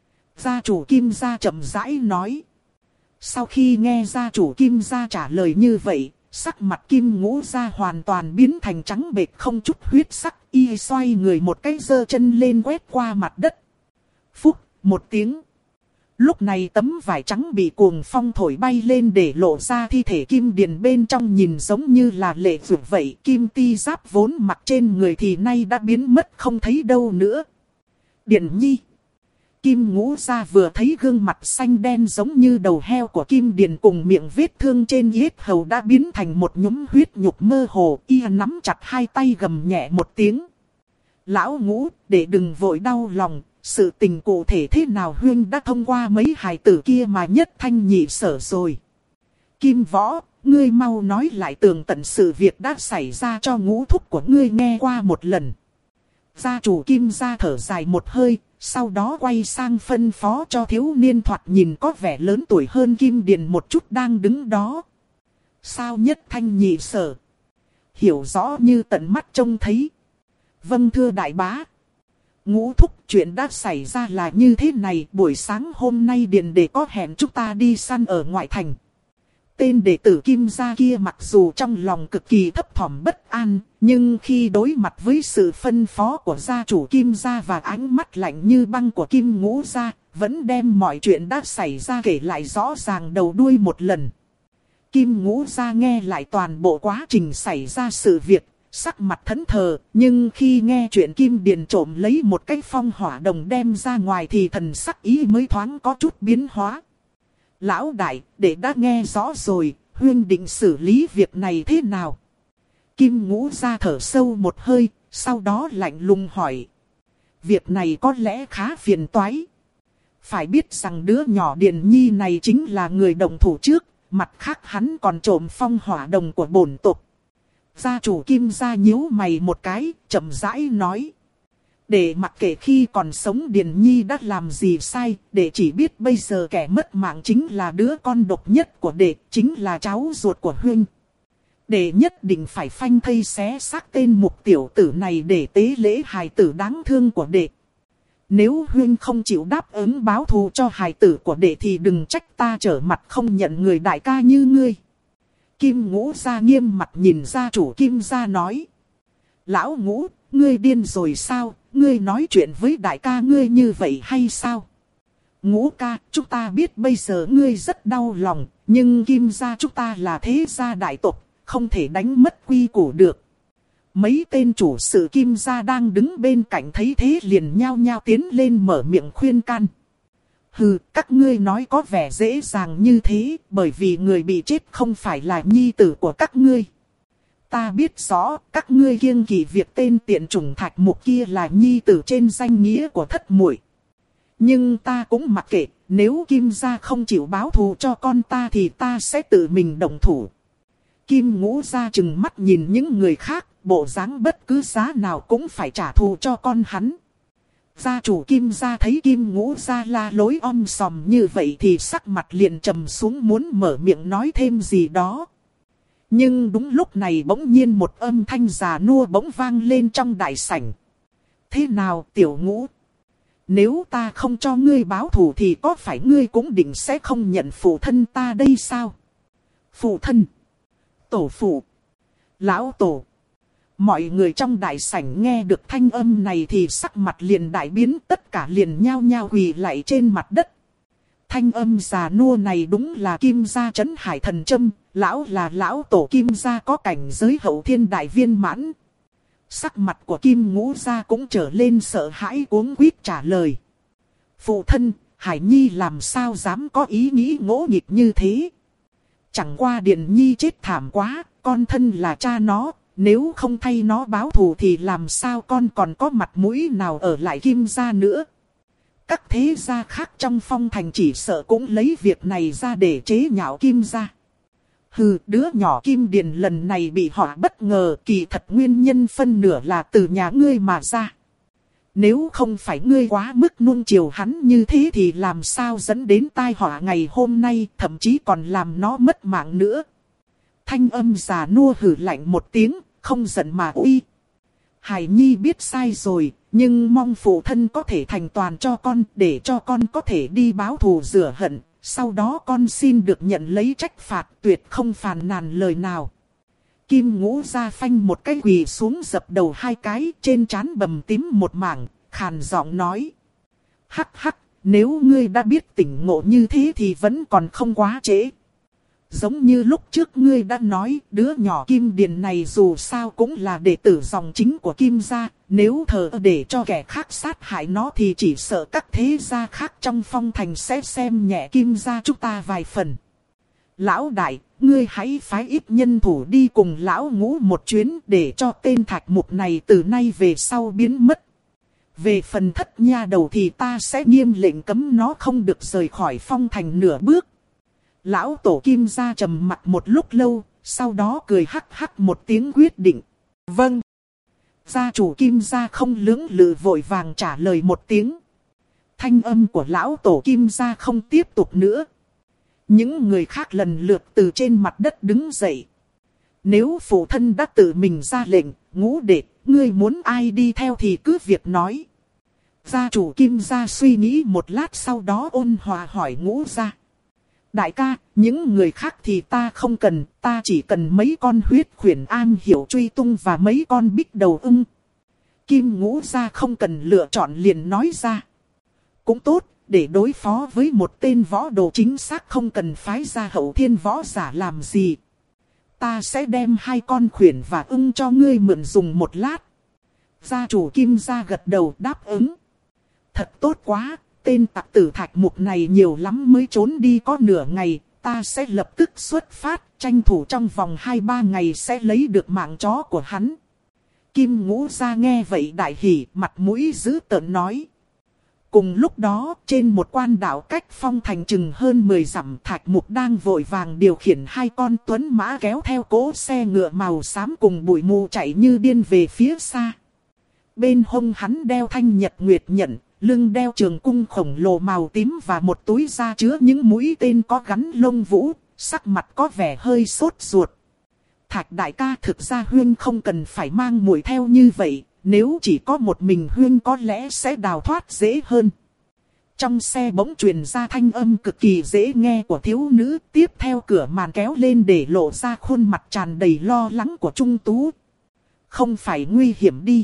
Gia chủ Kim gia chậm rãi nói. Sau khi nghe gia chủ Kim gia trả lời như vậy, sắc mặt Kim Ngũ gia hoàn toàn biến thành trắng bệch không chút huyết sắc, y xoay người một cái giơ chân lên quét qua mặt đất. Phúc, một tiếng. Lúc này tấm vải trắng bị cuồng phong thổi bay lên để lộ ra thi thể Kim Điền bên trong, nhìn giống như là lệ vượt vậy. Kim ti giáp vốn mặc trên người thì nay đã biến mất không thấy đâu nữa. Điền Nhi. Kim Ngũ gia vừa thấy gương mặt xanh đen giống như đầu heo của Kim Điền cùng miệng vết thương trên yết hầu đã biến thành một nhúm huyết nhục mơ hồ, y nắm chặt hai tay gầm nhẹ một tiếng. Lão Ngũ, để đừng vội đau lòng, sự tình cụ thể thế nào huynh đã thông qua mấy hài tử kia mà nhất thanh nhị sở rồi. Kim Võ, ngươi mau nói lại tường tận sự việc đã xảy ra cho Ngũ thúc của ngươi nghe qua một lần. Gia chủ Kim gia thở dài một hơi, sau đó quay sang phân phó cho thiếu niên thoạt nhìn có vẻ lớn tuổi hơn Kim Điền một chút đang đứng đó. Sao nhất thanh nhị sở? Hiểu rõ như tận mắt trông thấy. Vâng thưa đại bá. Ngũ thúc, chuyện đã xảy ra là như thế này, buổi sáng hôm nay Điền đệ có hẹn chúng ta đi săn ở ngoại thành. Tên đệ tử Kim gia kia mặc dù trong lòng cực kỳ thấp thỏm bất an, nhưng khi đối mặt với sự phân phó của gia chủ Kim gia và ánh mắt lạnh như băng của Kim Ngũ gia, vẫn đem mọi chuyện đã xảy ra kể lại rõ ràng đầu đuôi một lần. Kim Ngũ gia nghe lại toàn bộ quá trình xảy ra sự việc, sắc mặt thẫn thờ, nhưng khi nghe chuyện Kim Điền trộm lấy một cái phong hỏa đồng đem ra ngoài thì thần sắc ý mới thoáng có chút biến hóa. Lão đại, để đã nghe rõ rồi, huynh định xử lý việc này thế nào? Kim Ngũ gia thở sâu một hơi, sau đó lạnh lùng hỏi. Việc này có lẽ khá phiền toái. Phải biết rằng đứa nhỏ Điền Nhi này chính là người động thủ trước, mặt khác hắn còn trộm phong hỏa đồng của bổn tộc. Gia chủ Kim gia nhíu mày một cái, chậm rãi nói. Để mặc kệ khi còn sống Điền Nhi đã làm gì sai, để chỉ biết bây giờ kẻ mất mạng chính là đứa con độc nhất của đệ, chính là cháu ruột của huynh. Đệ nhất định phải phanh thây xé xác tên mục tiểu tử này để tế lễ hài tử đáng thương của đệ. Nếu huynh không chịu đáp ứng báo thù cho hài tử của đệ thì đừng trách ta trở mặt không nhận người đại ca như ngươi. Kim Ngũ gia nghiêm mặt nhìn gia chủ Kim gia nói. Lão Ngũ, ngươi điên rồi sao? Ngươi nói chuyện với đại ca ngươi như vậy hay sao? Ngũ ca, chúng ta biết bây giờ ngươi rất đau lòng, nhưng Kim gia chúng ta là thế gia đại tộc, không thể đánh mất quy củ được. Mấy tên chủ sự Kim gia đang đứng bên cạnh thấy thế liền nhao nhao tiến lên mở miệng khuyên can. Hừ, các ngươi nói có vẻ dễ dàng như thế, bởi vì người bị chết không phải là nhi tử của các ngươi. Ta biết rõ, các ngươi kiêng kỵ việc tên tiện chủng Thạch Mục kia là nhi tử trên danh nghĩa của thất muội. Nhưng ta cũng mặc kệ, nếu Kim gia không chịu báo thù cho con ta thì ta sẽ tự mình động thủ. Kim Ngũ gia trừng mắt nhìn những người khác, bộ dáng bất cứ giá nào cũng phải trả thù cho con hắn. Gia chủ Kim gia thấy Kim Ngũ gia la lối om sòm như vậy thì sắc mặt liền trầm xuống muốn mở miệng nói thêm gì đó. Nhưng đúng lúc này bỗng nhiên một âm thanh già nua bỗng vang lên trong đại sảnh. Thế nào tiểu Ngũ? Nếu ta không cho ngươi báo thù thì có phải ngươi cũng định sẽ không nhận phụ thân ta đây sao? Phụ thân, tổ phụ, lão tổ. Mọi người trong đại sảnh nghe được thanh âm này thì sắc mặt liền đại biến, tất cả liền nhao nhao quỳ lạy trên mặt đất. Thanh âm già nua này đúng là Kim gia Trấn Hải Thần Châm, lão là lão tổ Kim gia có cảnh giới hậu thiên đại viên mãn. Sắc mặt của Kim Ngũ gia cũng trở lên sợ hãi cuống quýt trả lời. Phụ thân, Hải Nhi làm sao dám có ý nghĩ ngỗ nghịch như thế? Chẳng qua Điền Nhi chết thảm quá, con thân là cha nó, nếu không thay nó báo thù thì làm sao con còn có mặt mũi nào ở lại Kim gia nữa? Các thế gia khác trong phong thành chỉ sợ cũng lấy việc này ra để chế nhạo Kim gia. Hừ, đứa nhỏ Kim Điền lần này bị họ bất ngờ, kỳ thật nguyên nhân phân nửa là từ nhà ngươi mà ra. Nếu không phải ngươi quá mức nuông chiều hắn như thế thì làm sao dẫn đến tai họa ngày hôm nay, thậm chí còn làm nó mất mạng nữa. Thanh âm già nua hử lạnh một tiếng, không giận mà uy. Hải Nhi biết sai rồi, nhưng mong phụ thân có thể thành toàn cho con, để cho con có thể đi báo thù rửa hận. Sau đó con xin được nhận lấy trách phạt, tuyệt không phàn nàn lời nào. Kim Ngũ gia phanh một cái quỳ xuống dập đầu hai cái, trên trán bầm tím một mảng, khàn giọng nói. Hắc hắc, nếu ngươi đã biết tỉnh ngộ như thế thì vẫn còn không quá trễ. Giống như lúc trước ngươi đã nói, đứa nhỏ Kim Điền này dù sao cũng là đệ tử dòng chính của Kim gia. Nếu thờ để cho kẻ khác sát hại nó thì chỉ sợ các thế gia khác trong phong thành sẽ xem nhẹ Kim gia chúng ta vài phần. Lão đại, ngươi hãy phái ít nhân thủ đi cùng lão Ngũ một chuyến để cho tên Thạch Mục này từ nay về sau biến mất. Về phần Thất nha đầu thì ta sẽ nghiêm lệnh cấm nó không được rời khỏi phong thành nửa bước. Lão tổ Kim gia trầm mặt một lúc lâu, sau đó cười hắc hắc một tiếng quyết định. Vâng. Gia chủ Kim gia không lưỡng lự vội vàng trả lời một tiếng. Thanh âm của lão tổ Kim gia không tiếp tục nữa. Những người khác lần lượt từ trên mặt đất đứng dậy. Nếu phụ thân đã tự mình ra lệnh, Ngũ đệ, ngươi muốn ai đi theo thì cứ việc nói. Gia chủ Kim gia suy nghĩ một lát sau đó ôn hòa hỏi Ngũ gia. Đại ca, những người khác thì ta không cần, ta chỉ cần mấy con huyết khuyển an hiểu truy tung và mấy con bích đầu ưng. Kim Ngũ gia không cần lựa chọn liền nói ra. Cũng tốt, để đối phó với một tên võ đồ chính xác không cần phái ra hậu thiên võ giả làm gì. Ta sẽ đem hai con khuyển và ưng cho ngươi mượn dùng một lát. Gia chủ Kim gia gật đầu đáp ứng. Thật tốt quá. Tên tặc tử Thạch Mục này nhiều lắm mới trốn đi có nửa ngày, ta sẽ lập tức xuất phát, tranh thủ trong vòng hai ba ngày sẽ lấy được mạng chó của hắn. Kim Ngũ gia nghe vậy đại hỉ, mặt mũi dữ tợn nói. Cùng lúc đó, trên một quan đảo cách phong thành chừng hơn mười dặm, Thạch Mục đang vội vàng điều khiển hai con tuấn mã kéo theo cỗ xe ngựa màu xám cùng bụi mù chạy như điên về phía xa. Bên hông hắn đeo thanh nhật nguyệt nhận. Lưng đeo trường cung khổng lồ màu tím và một túi da chứa những mũi tên có gắn lông vũ, sắc mặt có vẻ hơi sốt ruột. Thạch đại ca, thực ra Huyên không cần phải mang muội theo như vậy, nếu chỉ có một mình Huyên có lẽ sẽ đào thoát dễ hơn. Trong xe bỗng truyền ra thanh âm cực kỳ dễ nghe của thiếu nữ, tiếp theo cửa màn kéo lên để lộ ra khuôn mặt tràn đầy lo lắng của Trung Tú. Không phải nguy hiểm đi.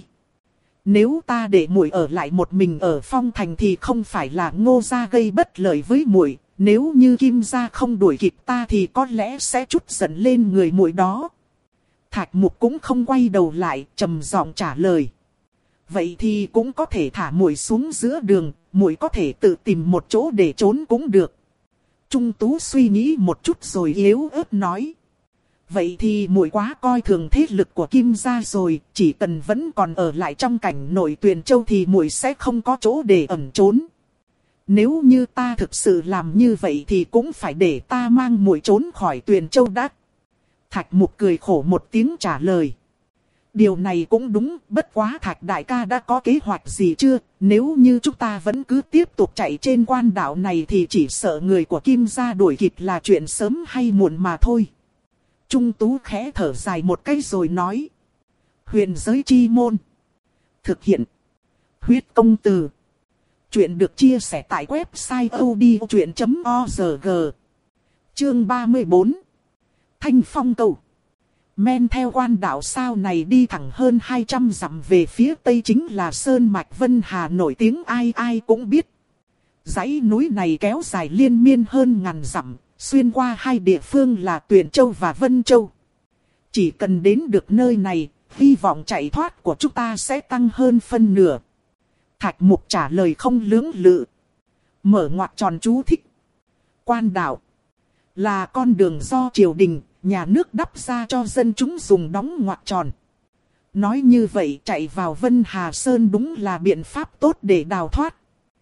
Nếu ta để muội ở lại một mình ở phong thành thì không phải là Ngô gia gây bất lợi với muội, nếu như Kim gia không đuổi kịp ta thì có lẽ sẽ trút giận lên người muội đó. Thạch Mục cũng không quay đầu lại, trầm giọng trả lời. Vậy thì cũng có thể thả muội xuống giữa đường, muội có thể tự tìm một chỗ để trốn cũng được. Trung Tú suy nghĩ một chút rồi yếu ớt nói. Vậy thì muội quá coi thường thế lực của Kim gia rồi, chỉ cần vẫn còn ở lại trong cảnh nội Tuyền Châu thì muội sẽ không có chỗ để ẩn trốn. Nếu như ta thực sự làm như vậy thì cũng phải để ta mang muội trốn khỏi Tuyền Châu đã. Thạch Mục cười khổ một tiếng trả lời. Điều này cũng đúng, bất quá Thạch đại ca đã có kế hoạch gì chưa? Nếu như chúng ta vẫn cứ tiếp tục chạy trên quan đảo này thì chỉ sợ người của Kim gia đuổi kịp là chuyện sớm hay muộn mà thôi. Trung Tú khẽ thở dài một cái rồi nói. Huyền giới chi môn. Thực hiện. Huyết công từ. Chuyện được chia sẻ tại website odchuyện chấm org. Chương ba mươi bốn. Thanh Phong Cầu. Men theo quan đạo sao này đi thẳng hơn hai trăm dặm về phía tây chính là Sơn Mạch Vân Hà nổi tiếng ai ai cũng biết. Dãy núi này kéo dài liên miên hơn ngàn dặm, xuyên qua hai địa phương là Tuyền Châu và Vân Châu. Chỉ cần đến được nơi này, hy vọng chạy thoát của chúng ta sẽ tăng hơn phân nửa. Thạch Mục trả lời không lưỡng lự. Mở ngoặc tròn chú thích. Quan đạo là con đường do triều đình, nhà nước đắp ra cho dân chúng dùng, đóng ngoặc tròn. Nói như vậy chạy vào Vân Hà Sơn đúng là biện pháp tốt để đào thoát.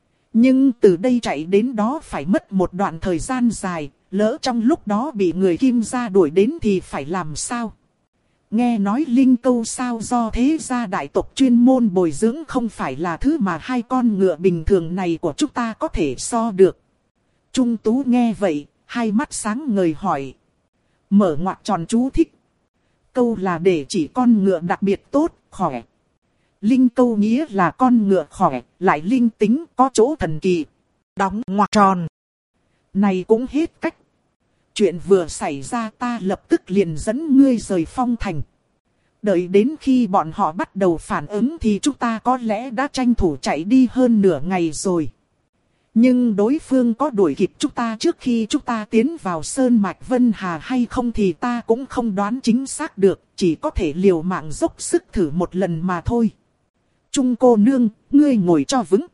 Nhưng từ đây chạy đến đó phải mất một đoạn thời gian dài, lỡ trong lúc đó bị người Kim gia đuổi đến thì phải làm sao? Nghe nói linh câu sao do thế gia đại tộc chuyên môn bồi dưỡng không phải là thứ mà hai con ngựa bình thường này của chúng ta có thể so được. Trung Tú nghe vậy, hai mắt sáng ngời hỏi. Mở ngoặc tròn chú thích. Câu là để chỉ con ngựa đặc biệt tốt, khỏe. Linh câu nghĩa là con ngựa khỏe, lại linh tính, có chỗ thần kỳ. Đóng ngoặc tròn. Này cũng hết cách. Chuyện vừa xảy ra ta lập tức liền dẫn ngươi rời Phong Thành. Đợi đến khi bọn họ bắt đầu phản ứng thì chúng ta có lẽ đã tranh thủ chạy đi hơn nửa ngày rồi. Nhưng đối phương có đuổi kịp chúng ta trước khi chúng ta tiến vào Sơn Mạch Vân Hà hay không thì ta cũng không đoán chính xác được, chỉ có thể liều mạng dốc sức thử một lần mà thôi. Trung cô nương, ngươi ngồi cho vững.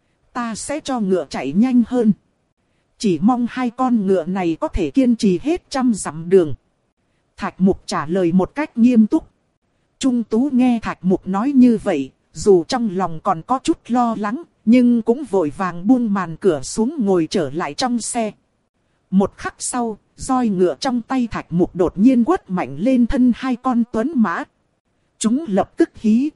Ta sẽ cho ngựa chạy nhanh hơn. Chỉ mong hai con ngựa này có thể kiên trì hết trăm dặm đường. Thạch Mục trả lời một cách nghiêm túc. Trung Tú nghe Thạch Mục nói như vậy, dù trong lòng còn có chút lo lắng, nhưng cũng vội vàng buông màn cửa xuống ngồi trở lại trong xe. Một khắc sau, roi ngựa trong tay Thạch Mục đột nhiên quất mạnh lên thân hai con tuấn mã. Chúng lập tức hí.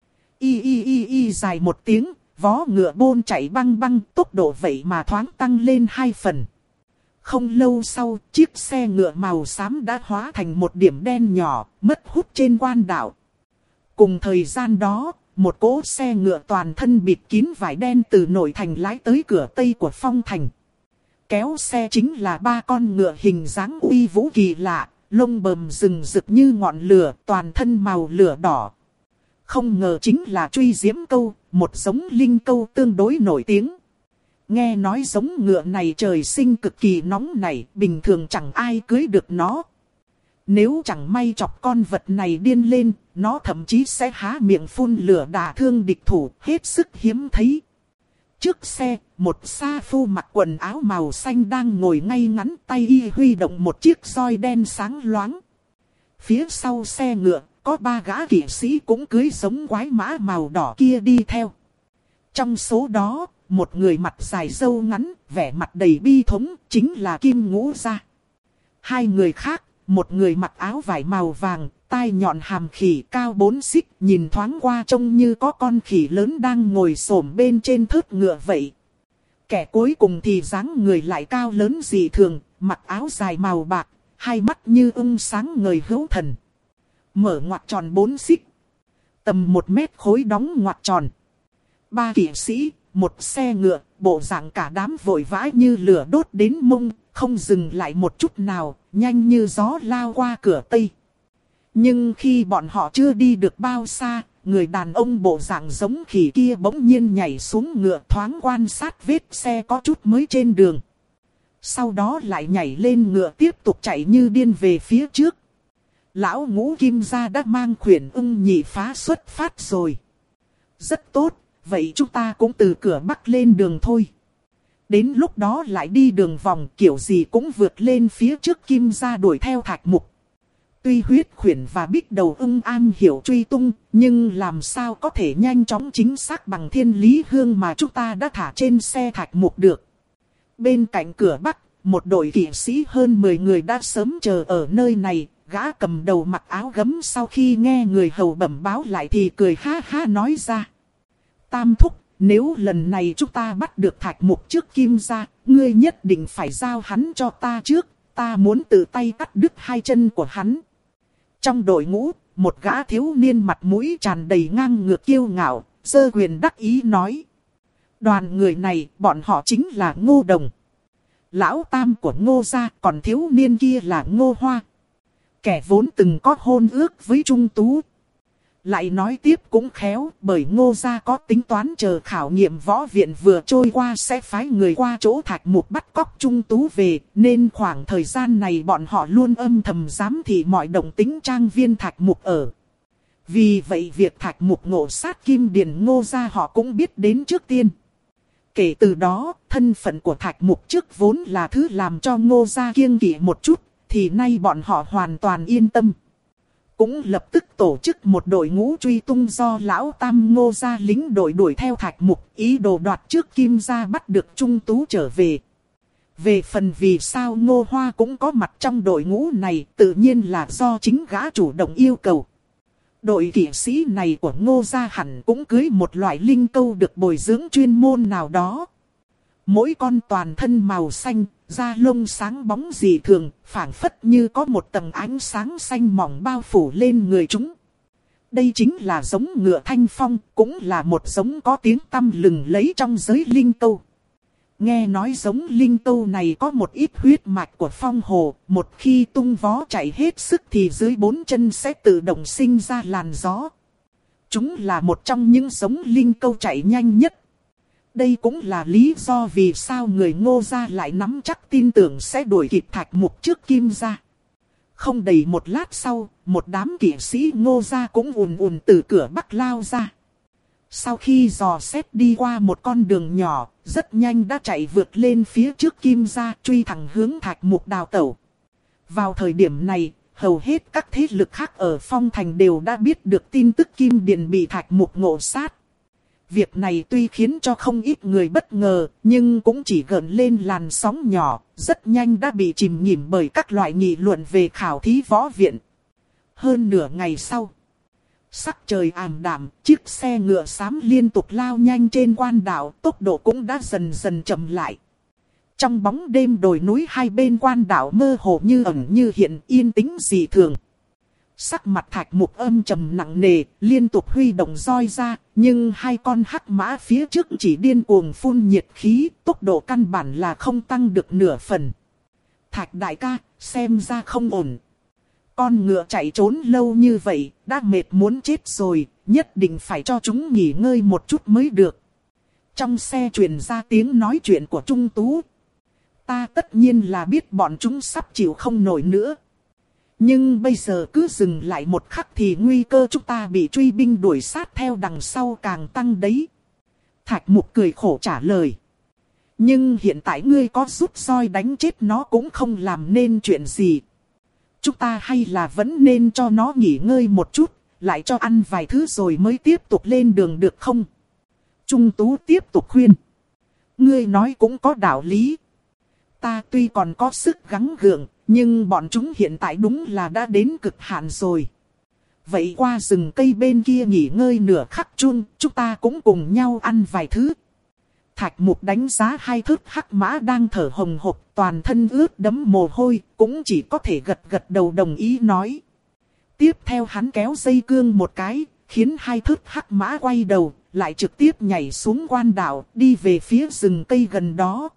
Y y y y dài một tiếng, vó ngựa bôn chạy băng băng, tốc độ vậy mà thoáng tăng lên hai phần. Không lâu sau, chiếc xe ngựa màu xám đã hóa thành một điểm đen nhỏ, mất hút trên quan đạo. Cùng thời gian đó, một cỗ xe ngựa toàn thân bịt kín vải đen từ nội thành lái tới cửa tây của Phong Thành. Kéo xe chính là ba con ngựa hình dáng uy vũ kỳ lạ, lông bờm rừng rực như ngọn lửa, toàn thân màu lửa đỏ. Không ngờ chính là Truy Diễm Câu, một giống linh câu tương đối nổi tiếng. Nghe nói giống ngựa này trời sinh cực kỳ nóng nảy, bình thường chẳng ai cưới được nó. Nếu chẳng may chọc con vật này điên lên, nó thậm chí sẽ há miệng phun lửa đả thương địch thủ, hết sức hiếm thấy. Trước xe, một sa phu mặc quần áo màu xanh đang ngồi ngay ngắn, tay y huy động một chiếc roi đen sáng loáng. Phía sau xe ngựa, có ba gã kỵ sĩ cũng cưỡi giống quái mã màu đỏ kia đi theo. Trong số đó, một người mặt dài râu ngắn, vẻ mặt đầy bi thống, chính là Kim Ngũ Gia. Hai người khác, một người mặc áo vải màu vàng, tai nhọn hàm khỉ cao bốn xích, nhìn thoáng qua trông như có con khỉ lớn đang ngồi xổm bên trên thớt ngựa vậy. Kẻ cuối cùng thì dáng người lại cao lớn dị thường, mặc áo dài màu bạc, hai mắt như ưng sáng ngời hữu thần. Mở ngoặc tròn bốn xích. Tầm một mét khối đóng ngoặc tròn. Ba kỵ sĩ, một xe ngựa, bộ dạng cả đám vội vã như lửa đốt đến mông, không dừng lại một chút nào, nhanh như gió lao qua cửa tây. Nhưng khi bọn họ chưa đi được bao xa, người đàn ông bộ dạng giống khỉ kia bỗng nhiên nhảy xuống ngựa thoáng quan sát vết xe có chút mới trên đường. Sau đó lại nhảy lên ngựa tiếp tục chạy như điên về phía trước. Lão Ngũ Kim gia đã mang khuyển ưng nhị phá xuất phát rồi. Rất tốt, vậy chúng ta cũng từ cửa bắc lên đường thôi. Đến lúc đó lại đi đường vòng, kiểu gì cũng vượt lên phía trước Kim gia đuổi theo Thạch Mục. Tuy huyết khuyển và bích đầu ưng am hiểu truy tung, nhưng làm sao có thể nhanh chóng chính xác bằng thiên lý hương mà chúng ta đã thả trên xe Thạch Mục được. Bên cạnh cửa bắc, một đội kỵ sĩ hơn mười người đã sớm chờ ở nơi này. Gã cầm đầu mặc áo gấm sau khi nghe người hầu bẩm báo lại thì cười ha ha nói ra. Tam thúc, nếu lần này chúng ta bắt được Thạch Mục trước Kim gia, ngươi nhất định phải giao hắn cho ta trước, ta muốn tự tay cắt đứt hai chân của hắn. Trong đội ngũ, một gã thiếu niên mặt mũi tràn đầy ngang ngược kiêu ngạo, giơ quyền đắc ý nói. Đoàn người này, bọn họ chính là Ngô Đồng. Lão tam của Ngô gia, còn thiếu niên kia là Ngô Hoa. Kẻ vốn từng có hôn ước với Trung Tú. Lại nói tiếp cũng khéo, bởi Ngô gia có tính toán chờ khảo nghiệm võ viện vừa trôi qua sẽ phái người qua chỗ Thạch Mục bắt cóc Trung Tú về, nên khoảng thời gian này bọn họ luôn âm thầm giám thị mọi động tính trang viên Thạch Mục ở. Vì vậy việc Thạch Mục ngộ sát Kim Điền Ngô gia họ cũng biết đến trước tiên. Kể từ đó, thân phận của Thạch Mục trước vốn là thứ làm cho Ngô gia kiêng kỵ một chút, thì nay bọn họ hoàn toàn yên tâm. Cũng lập tức tổ chức một đội ngũ truy tung do lão tam Ngô gia lính đội đuổi theo Thạch Mục, ý đồ đoạt trước Kim gia bắt được Trung Tú trở về. Về phần vì sao Ngô Hoa cũng có mặt trong đội ngũ này, tự nhiên là do chính gã chủ động yêu cầu. Đội kỵ sĩ này của Ngô gia hẳn cũng cưới một loại linh câu được bồi dưỡng chuyên môn nào đó. Mỗi con toàn thân màu xanh, da lông sáng bóng dị thường, phảng phất như có một tầng ánh sáng xanh mỏng bao phủ lên người chúng. Đây chính là giống ngựa Thanh Phong, cũng là một giống có tiếng tăm lừng lẫy trong giới linh câu. Nghe nói giống linh câu này có một ít huyết mạch của phong hồ, một khi tung vó chạy hết sức thì dưới bốn chân sẽ tự động sinh ra làn gió. Chúng là một trong những giống linh câu chạy nhanh nhất. Đây cũng là lý do vì sao người Ngô gia lại nắm chắc tin tưởng sẽ đuổi kịp Thạch Mục trước Kim gia. Không đầy một lát sau, một đám kỵ sĩ Ngô gia cũng ùn ùn từ cửa bắc lao ra. Sau khi dò xét đi qua một con đường nhỏ, rất nhanh đã chạy vượt lên phía trước Kim gia, truy thẳng hướng Thạch Mục đào tẩu. Vào thời điểm này, hầu hết các thế lực khác ở Phong Thành đều đã biết được tin tức Kim Điền bị Thạch Mục ngộ sát. Việc này tuy khiến cho không ít người bất ngờ, nhưng cũng chỉ gợn lên làn sóng nhỏ, rất nhanh đã bị chìm nghỉm bởi các loại nghị luận về khảo thí võ viện. Hơn nửa ngày sau, sắc trời ảm đạm, chiếc xe ngựa xám liên tục lao nhanh trên quan đảo, tốc độ cũng đã dần dần chậm lại. Trong bóng đêm đồi núi hai bên quan đảo mơ hồ như ẩn như hiện, yên tĩnh dị thường. Sắc mặt Thạch Mục âm trầm nặng nề, liên tục huy động roi ra, nhưng hai con hắc mã phía trước chỉ điên cuồng phun nhiệt khí, tốc độ căn bản là không tăng được nửa phần. Thạch đại ca, xem ra không ổn. Con ngựa chạy trốn lâu như vậy, đã mệt muốn chết rồi, nhất định phải cho chúng nghỉ ngơi một chút mới được. Trong xe truyền ra tiếng nói chuyện của Trung Tú. Ta tất nhiên là biết bọn chúng sắp chịu không nổi nữa. Nhưng bây giờ cứ dừng lại một khắc thì nguy cơ chúng ta bị truy binh đuổi sát theo đằng sau càng tăng đấy. Thạch Mục cười khổ trả lời. Nhưng hiện tại ngươi có rút roi đánh chết nó cũng không làm nên chuyện gì. Chúng ta hay là vẫn nên cho nó nghỉ ngơi một chút, lại cho ăn vài thứ rồi mới tiếp tục lên đường được không? Trung Tú tiếp tục khuyên. Ngươi nói cũng có đạo lý. Ta tuy còn có sức gắng gượng, nhưng bọn chúng hiện tại đúng là đã đến cực hạn rồi. Vậy qua rừng cây bên kia nghỉ ngơi nửa khắc chun, chúng ta cũng cùng nhau ăn vài thứ. Thạch Mục đánh giá hai thước hắc mã đang thở hồng hộc, toàn thân ướt đẫm mồ hôi, cũng chỉ có thể gật gật đầu đồng ý nói. Tiếp theo hắn kéo dây cương một cái, khiến hai thước hắc mã quay đầu, lại trực tiếp nhảy xuống quan đảo, đi về phía rừng cây gần đó.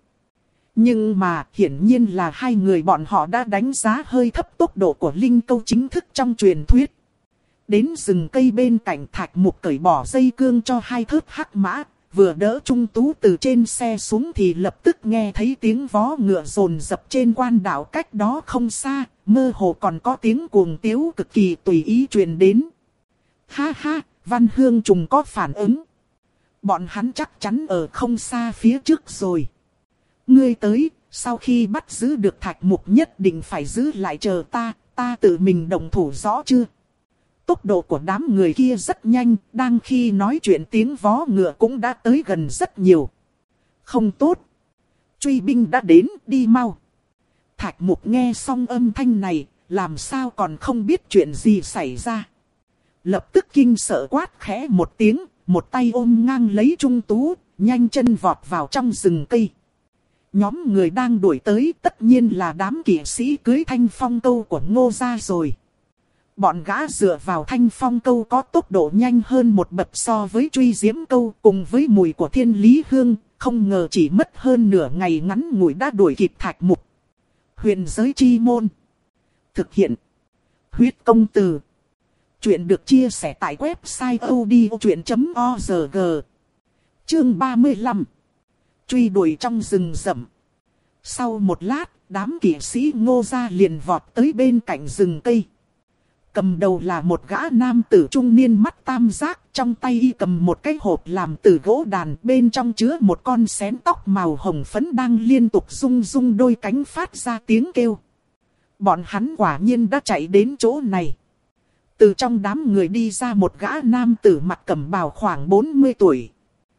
Nhưng mà hiển nhiên là hai người bọn họ đã đánh giá hơi thấp tốc độ của linh câu chính thức trong truyền thuyết. Đến rừng cây bên cạnh, Thạch Mục cởi bỏ dây cương cho hai thớt hắc mã, vừa đỡ Trung Tú từ trên xe xuống thì lập tức nghe thấy tiếng vó ngựa rồn rập trên quan đảo cách đó không xa, mơ hồ còn có tiếng cuồng tiếu cực kỳ tùy ý truyền đến. Ha ha, Văn Hương Trùng có phản ứng. Bọn hắn chắc chắn ở không xa phía trước rồi. Ngươi tới, sau khi bắt giữ được Thạch Mục nhất định phải giữ lại chờ ta, ta tự mình động thủ rõ chưa? Tốc độ của đám người kia rất nhanh, đang khi nói chuyện tiếng vó ngựa cũng đã tới gần rất nhiều. Không tốt. Truy binh đã đến, đi mau. Thạch Mục nghe xong âm thanh này, làm sao còn không biết chuyện gì xảy ra. Lập tức kinh sợ quát khẽ một tiếng, một tay ôm ngang lấy Trung Tú, nhanh chân vọt vào trong rừng cây. Nhóm người đang đuổi tới tất nhiên là đám kỵ sĩ cưới thanh phong câu của Ngô gia rồi. Bọn gã dựa vào thanh phong câu có tốc độ nhanh hơn một bậc so với truy diễm câu, cùng với mùi của thiên lý hương, không ngờ chỉ mất hơn nửa ngày ngắn ngủi đã đuổi kịp Thạch Mục. Huyền giới chi môn. Thực hiện. Huyết công từ. Chuyện được chia sẻ tại website odchuyện chấm org. Chương ba mươi lăm. Truy đuổi trong rừng rậm. Sau một lát, đám kỵ sĩ Ngô gia liền vọt tới bên cạnh rừng cây. Cầm đầu là một gã nam tử trung niên mắt tam giác, trong tay y cầm một cái hộp làm từ gỗ đàn, bên trong chứa một con xén tóc màu hồng phấn đang liên tục rung rung đôi cánh phát ra tiếng kêu. Bọn hắn quả nhiên đã chạy đến chỗ này. Từ trong đám người đi ra một gã nam tử mặc cẩm bào khoảng bốn mươi tuổi.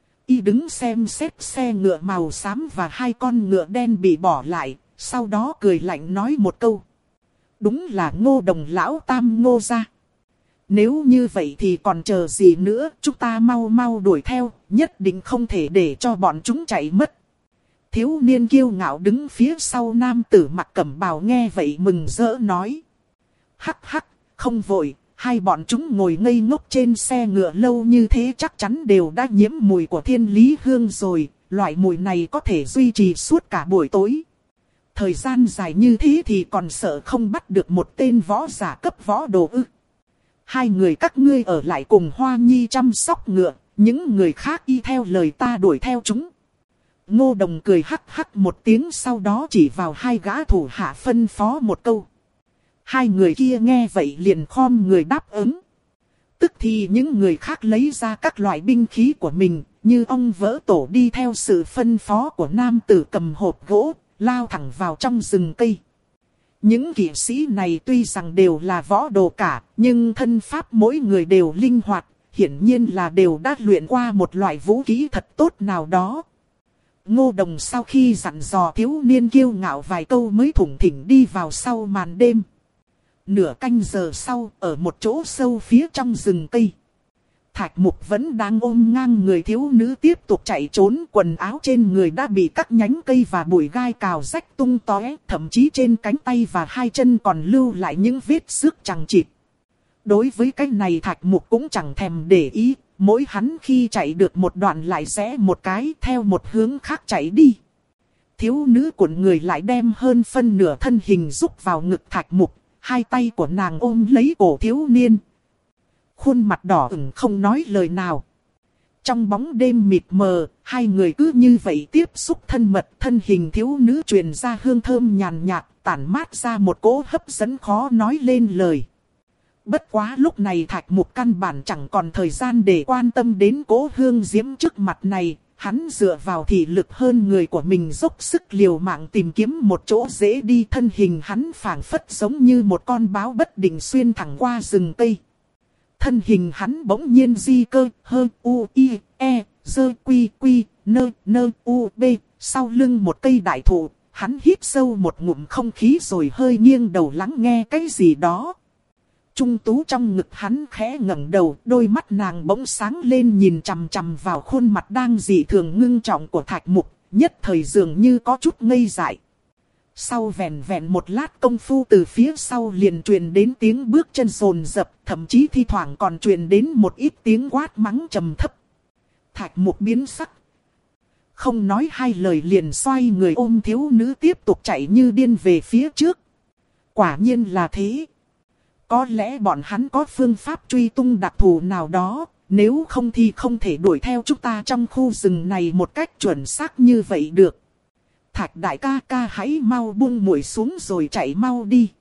Y đứng xem xét xe ngựa màu xám và hai con ngựa đen bị bỏ lại, sau đó cười lạnh nói một câu. Đúng là Ngô Đồng lão tam Ngô gia. Nếu như vậy thì còn chờ gì nữa, chúng ta mau mau đuổi theo, nhất định không thể để cho bọn chúng chạy mất. Thiếu niên kiêu ngạo đứng phía sau nam tử mặc cẩm bào nghe vậy mừng rỡ nói. Hắc hắc, không vội, hai bọn chúng ngồi ngây ngốc trên xe ngựa lâu như thế chắc chắn đều đã nhiễm mùi của thiên lý hương rồi, loại mùi này có thể duy trì suốt cả buổi tối. Thời gian dài như thế thì còn sợ không bắt được một tên võ giả cấp võ đồ ư. Hai người các ngươi ở lại cùng Hoa Nhi chăm sóc ngựa, những người khác y theo lời ta đuổi theo chúng. Ngô Đồng cười hắc hắc một tiếng, sau đó chỉ vào hai gã thủ hạ phân phó một câu. Hai người kia nghe vậy liền khom người đáp ứng. Tức thì những người khác lấy ra các loại binh khí của mình, như ong vỡ tổ đi theo sự phân phó của nam tử cầm hộp gỗ, lao thẳng vào trong rừng cây. Những kỵ sĩ này tuy rằng đều là võ đồ cả, nhưng thân pháp mỗi người đều linh hoạt, hiển nhiên là đều đã luyện qua một loại vũ khí thật tốt nào đó. Ngô Đồng sau khi dặn dò thiếu niên kiêu ngạo vài câu mới thủng thỉnh đi vào sau màn đêm. Nửa canh giờ sau, ở một chỗ sâu phía trong rừng cây, Thạch Mục vẫn đang ôm ngang người thiếu nữ tiếp tục chạy trốn, quần áo trên người đã bị các nhánh cây và bụi gai cào rách tung tóe, thậm chí trên cánh tay và hai chân còn lưu lại những vết xước chằng chịt. Đối với cái này Thạch Mục cũng chẳng thèm để ý, mỗi hắn khi chạy được một đoạn lại rẽ một cái theo một hướng khác chạy đi. Thiếu nữ cuộn người lại đem hơn phân nửa thân hình rúc vào ngực Thạch Mục, hai tay của nàng ôm lấy cổ thiếu niên. Khuôn mặt đỏ ửng không nói lời nào. Trong bóng đêm mịt mờ, hai người cứ như vậy tiếp xúc thân mật, thân hình thiếu nữ truyền ra hương thơm nhàn nhạt, tản mát ra một cỗ hấp dẫn khó nói lên lời. Bất quá lúc này Thạch Mục căn bản chẳng còn thời gian để quan tâm đến cỗ hương diễm trước mặt này. Hắn dựa vào thị lực hơn người của mình dốc sức liều mạng tìm kiếm một chỗ dễ đi, thân hình hắn phảng phất giống như một con báo bất định xuyên thẳng qua rừng cây. Thân hình hắn bỗng nhiên di cơ, hơ, u, i, e, dơ, quy, quy, nơ, nơ, u, b, sau lưng một cây đại thụ, hắn hít sâu một ngụm không khí rồi hơi nghiêng đầu lắng nghe cái gì đó. Trung tú trong ngực hắn khẽ ngẩng đầu, đôi mắt nàng bỗng sáng lên nhìn chằm chằm vào khuôn mặt đang dị thường ngưng trọng của Thạch Mục, nhất thời dường như có chút ngây dại. Sau vẹn vẹn một lát công phu từ phía sau liền truyền đến tiếng bước chân rồn rập, thậm chí thi thoảng còn truyền đến một ít tiếng quát mắng trầm thấp. Thạch Mục biến sắc, không nói hai lời liền xoay người ôm thiếu nữ tiếp tục chạy như điên về phía trước. Quả nhiên là thế. Có lẽ bọn hắn có phương pháp truy tung đặc thù nào đó, nếu không thì không thể đuổi theo chúng ta trong khu rừng này một cách chuẩn xác như vậy được. Thạch đại ca ca hãy mau buông muội xuống rồi chạy mau đi.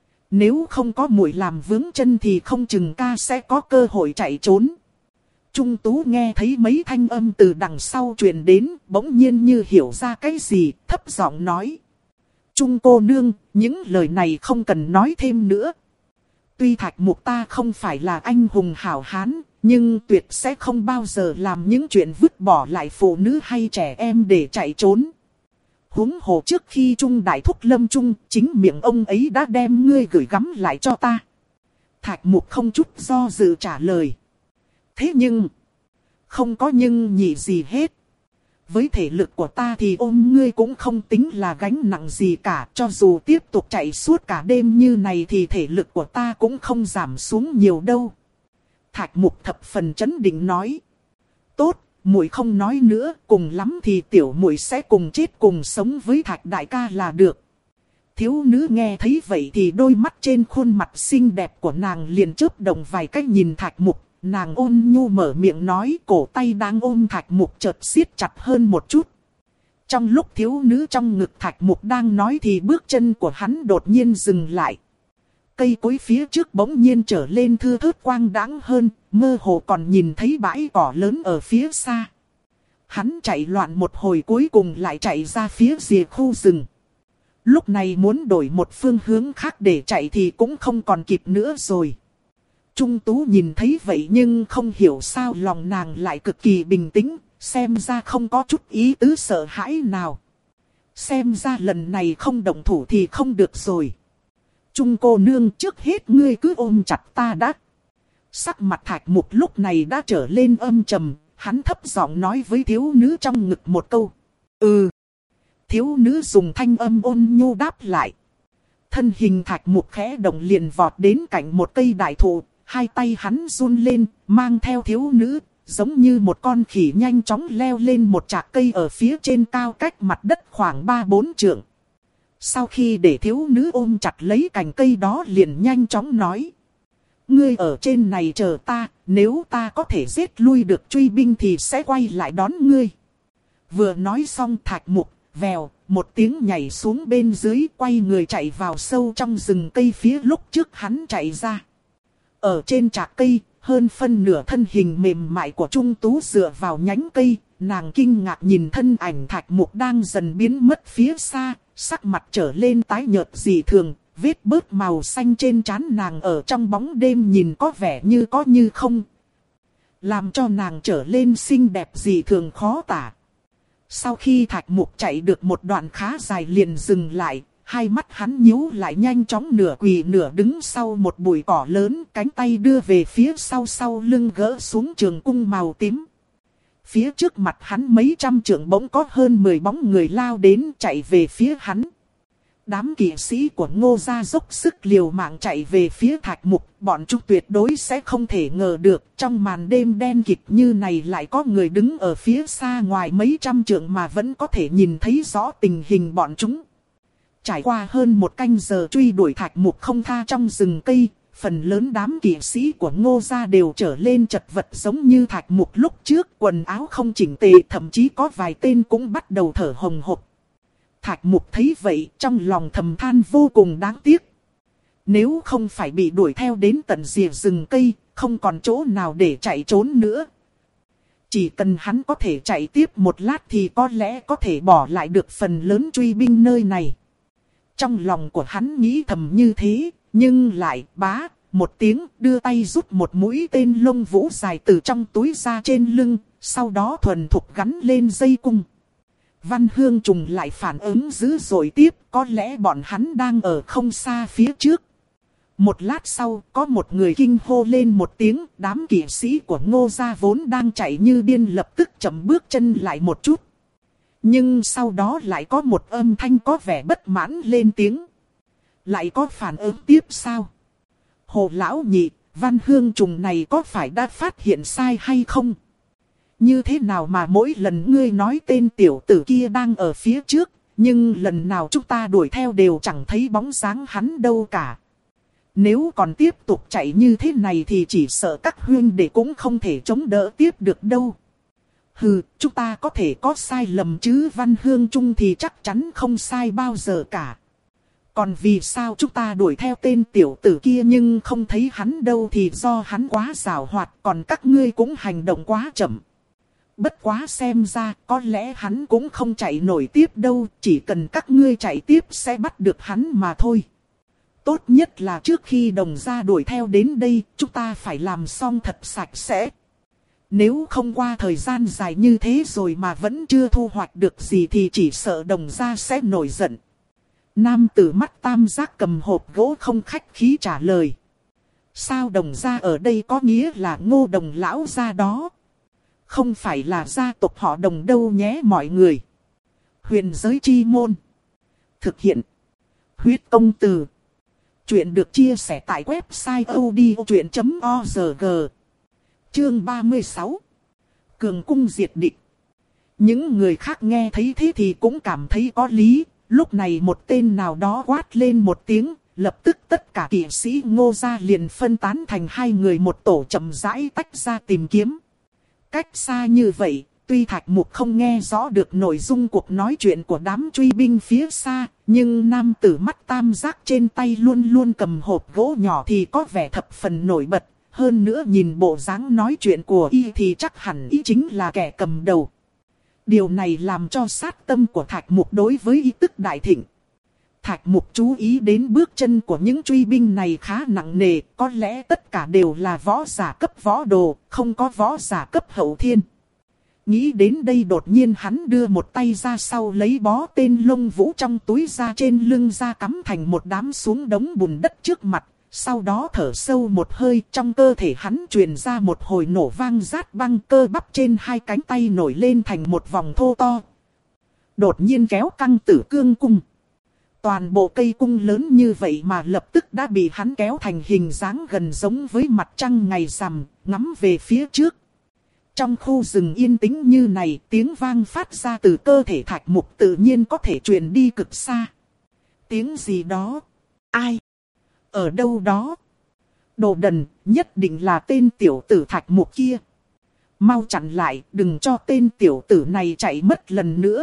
Nếu không có muội làm vướng chân thì không chừng ca sẽ có cơ hội chạy trốn. Trung tú nghe thấy mấy thanh âm từ đằng sau truyền đến, bỗng nhiên như hiểu ra cái gì, thấp giọng nói. Trung cô nương, những lời này không cần nói thêm nữa. Tuy Thạch Mục ta không phải là anh hùng hảo hán, nhưng tuyệt sẽ không bao giờ làm những chuyện vứt bỏ lại phụ nữ hay trẻ em để chạy trốn. Huống hồ trước khi Trung đại thúc lâm chung, chính miệng ông ấy đã đem ngươi gửi gắm lại cho ta. Thạch Mục không chút do dự trả lời. Thế nhưng, không có nhưng nhị gì hết. Với thể lực của ta thì ôm ngươi cũng không tính là gánh nặng gì cả. Cho dù tiếp tục chạy suốt cả đêm như này thì thể lực của ta cũng không giảm xuống nhiều đâu. Thạch Mục thập phần chấn định nói. Tốt, muội không nói nữa, cùng lắm thì tiểu muội sẽ cùng chết cùng sống với Thạch đại ca là được. Thiếu nữ nghe thấy vậy thì đôi mắt trên khuôn mặt xinh đẹp của nàng liền chớp động vài cách nhìn Thạch Mục. Nàng ôn nhu mở miệng nói, cổ tay đang ôm Thạch Mục chợt siết chặt hơn một chút. Trong lúc thiếu nữ trong ngực Thạch Mục đang nói thì bước chân của hắn đột nhiên dừng lại. Cây cối phía trước bỗng nhiên trở lên thưa thớt quang đãng hơn, mơ hồ còn nhìn thấy bãi cỏ lớn ở phía xa. Hắn chạy loạn một hồi cuối cùng lại chạy ra phía rìa khu rừng. Lúc này muốn đổi một phương hướng khác để chạy thì cũng không còn kịp nữa rồi. Trung Tú nhìn thấy vậy nhưng không hiểu sao lòng nàng lại cực kỳ bình tĩnh, xem ra không có chút ý tứ sợ hãi nào. Xem ra lần này không động thủ thì không được rồi. Trung cô nương, trước hết ngươi cứ ôm chặt ta đã. Sắc mặt Thạch Mục lúc này đã trở lên âm trầm, hắn thấp giọng nói với thiếu nữ trong ngực một câu. Ừ. Thiếu nữ dùng thanh âm ôn nhu đáp lại. Thân hình Thạch Mục khẽ động liền vọt đến cạnh một cây đại thụ, hai tay hắn run lên, mang theo thiếu nữ, giống như một con khỉ nhanh chóng leo lên một chạc cây ở phía trên cao cách mặt đất khoảng ba bốn trượng. Sau khi để thiếu nữ ôm chặt lấy cành cây đó liền nhanh chóng nói. Ngươi ở trên này chờ ta, nếu ta có thể giết lui được truy binh thì sẽ quay lại đón ngươi. Vừa nói xong Thạch Mục, vèo, một tiếng nhảy xuống bên dưới, quay người chạy vào sâu trong rừng cây phía lúc trước hắn chạy ra. Ở trên trạc cây, hơn phân nửa thân hình mềm mại của Trung Tú dựa vào nhánh cây, nàng kinh ngạc nhìn thân ảnh Thạch Mục đang dần biến mất phía xa, sắc mặt trở lên tái nhợt dị thường, vết bớt màu xanh trên trán nàng ở trong bóng đêm nhìn có vẻ như có như không. Làm cho nàng trở lên xinh đẹp dị thường khó tả. Sau khi Thạch Mục chạy được một đoạn khá dài liền dừng lại, hai mắt hắn nhíu lại nhanh chóng nửa quỳ nửa đứng sau một bụi cỏ lớn, cánh tay đưa về phía sau sau lưng gỡ xuống trường cung màu tím. Phía trước mặt hắn mấy trăm trượng bỗng có hơn mười bóng người lao đến chạy về phía hắn. Đám kỵ sĩ của Ngô gia dốc sức liều mạng chạy về phía Thạch Mục, bọn chúng tuyệt đối sẽ không thể ngờ được trong màn đêm đen kịt như này lại có người đứng ở phía xa ngoài mấy trăm trượng mà vẫn có thể nhìn thấy rõ tình hình bọn chúng. Trải qua hơn một canh giờ truy đuổi Thạch Mục không tha trong rừng cây, phần lớn đám kỵ sĩ của Ngô gia đều trở lên chật vật giống như Thạch Mục lúc trước, quần áo không chỉnh tề, thậm chí có vài tên cũng bắt đầu thở hồng hộc. Thạch Mục thấy vậy trong lòng thầm than vô cùng đáng tiếc. Nếu không phải bị đuổi theo đến tận rìa rừng cây, không còn chỗ nào để chạy trốn nữa. Chỉ cần hắn có thể chạy tiếp một lát thì có lẽ có thể bỏ lại được phần lớn truy binh nơi này. Trong lòng của hắn nghĩ thầm như thế, nhưng lại bá, một tiếng đưa tay rút một mũi tên lông vũ dài từ trong túi ra trên lưng, sau đó thuần thục gắn lên dây cung. Văn Hương Trùng lại phản ứng dữ dội tiếp, có lẽ bọn hắn đang ở không xa phía trước. Một lát sau, có một người kinh hô lên một tiếng, đám kỵ sĩ của Ngô gia vốn đang chạy như điên lập tức chậm bước chân lại một chút. Nhưng sau đó lại có một âm thanh có vẻ bất mãn lên tiếng. Lại có phản ứng tiếp sao? Hồ lão nhị, Văn Hương Trùng này có phải đã phát hiện sai hay không? Như thế nào mà mỗi lần ngươi nói tên tiểu tử kia đang ở phía trước, nhưng lần nào chúng ta đuổi theo đều chẳng thấy bóng dáng hắn đâu cả. Nếu còn tiếp tục chạy như thế này thì chỉ sợ các huynh đệ cũng không thể chống đỡ tiếp được đâu. Hừ, chúng ta có thể có sai lầm chứ Văn Hương Trung thì chắc chắn không sai bao giờ cả. Còn vì sao chúng ta đuổi theo tên tiểu tử kia nhưng không thấy hắn đâu thì do hắn quá giàu hoạt, còn các ngươi cũng hành động quá chậm. Bất quá xem ra có lẽ hắn cũng không chạy nổi tiếp đâu, chỉ cần các ngươi chạy tiếp sẽ bắt được hắn mà thôi. Tốt nhất là trước khi đồng gia đuổi theo đến đây, chúng ta phải làm xong thật sạch sẽ. Nếu không qua thời gian dài như thế rồi mà vẫn chưa thu hoạch được gì thì chỉ sợ đồng gia sẽ nổi giận. Nam tử mắt tam giác cầm hộp gỗ không khách khí trả lời. Sao đồng gia ở đây có nghĩa là Ngô đồng lão gia đó? Không phải là gia tộc họ Đồng đâu nhé mọi người. Huyền giới chi môn. Thực hiện. Huyết công từ. Chuyện được chia sẻ tại website odchuyện chấm org. Chương ba mươi sáu. Cường cung diệt địch. Những người khác nghe thấy thế thì cũng cảm thấy có lý. Lúc này một tên nào đó quát lên một tiếng. Lập tức tất cả kỵ sĩ Ngô gia liền phân tán thành hai người một tổ chậm rãi tách ra tìm kiếm. Cách xa như vậy, tuy Thạch Mục không nghe rõ được nội dung cuộc nói chuyện của đám truy binh phía xa, nhưng nam tử mắt tam giác trên tay luôn luôn cầm hộp gỗ nhỏ thì có vẻ thập phần nổi bật. Hơn nữa nhìn bộ dáng nói chuyện của y thì chắc hẳn y chính là kẻ cầm đầu. Điều này làm cho sát tâm của Thạch Mục đối với y tức đại thịnh. Thạch Mục chú ý đến bước chân của những truy binh này khá nặng nề, có lẽ tất cả đều là võ giả cấp võ đồ, không có võ giả cấp hậu thiên. Nghĩ đến đây đột nhiên hắn đưa một tay ra sau lấy bó tên lông vũ trong túi ra trên lưng ra cắm thành một đám xuống đống bùn đất trước mặt, sau đó thở sâu một hơi trong cơ thể hắn truyền ra một hồi nổ vang rát băng, cơ bắp trên hai cánh tay nổi lên thành một vòng thô to. Đột nhiên kéo căng Tử Cương cung. Toàn bộ cây cung lớn như vậy mà lập tức đã bị hắn kéo thành hình dáng gần giống với mặt trăng ngày rằm, ngắm về phía trước. Trong khu rừng yên tĩnh như này, tiếng vang phát ra từ cơ thể Thạch Mục tự nhiên có thể truyền đi cực xa. Tiếng gì đó? Ai? Ở đâu đó? Đồ đần, nhất định là tên tiểu tử Thạch Mục kia. Mau chặn lại, đừng cho tên tiểu tử này chạy mất lần nữa.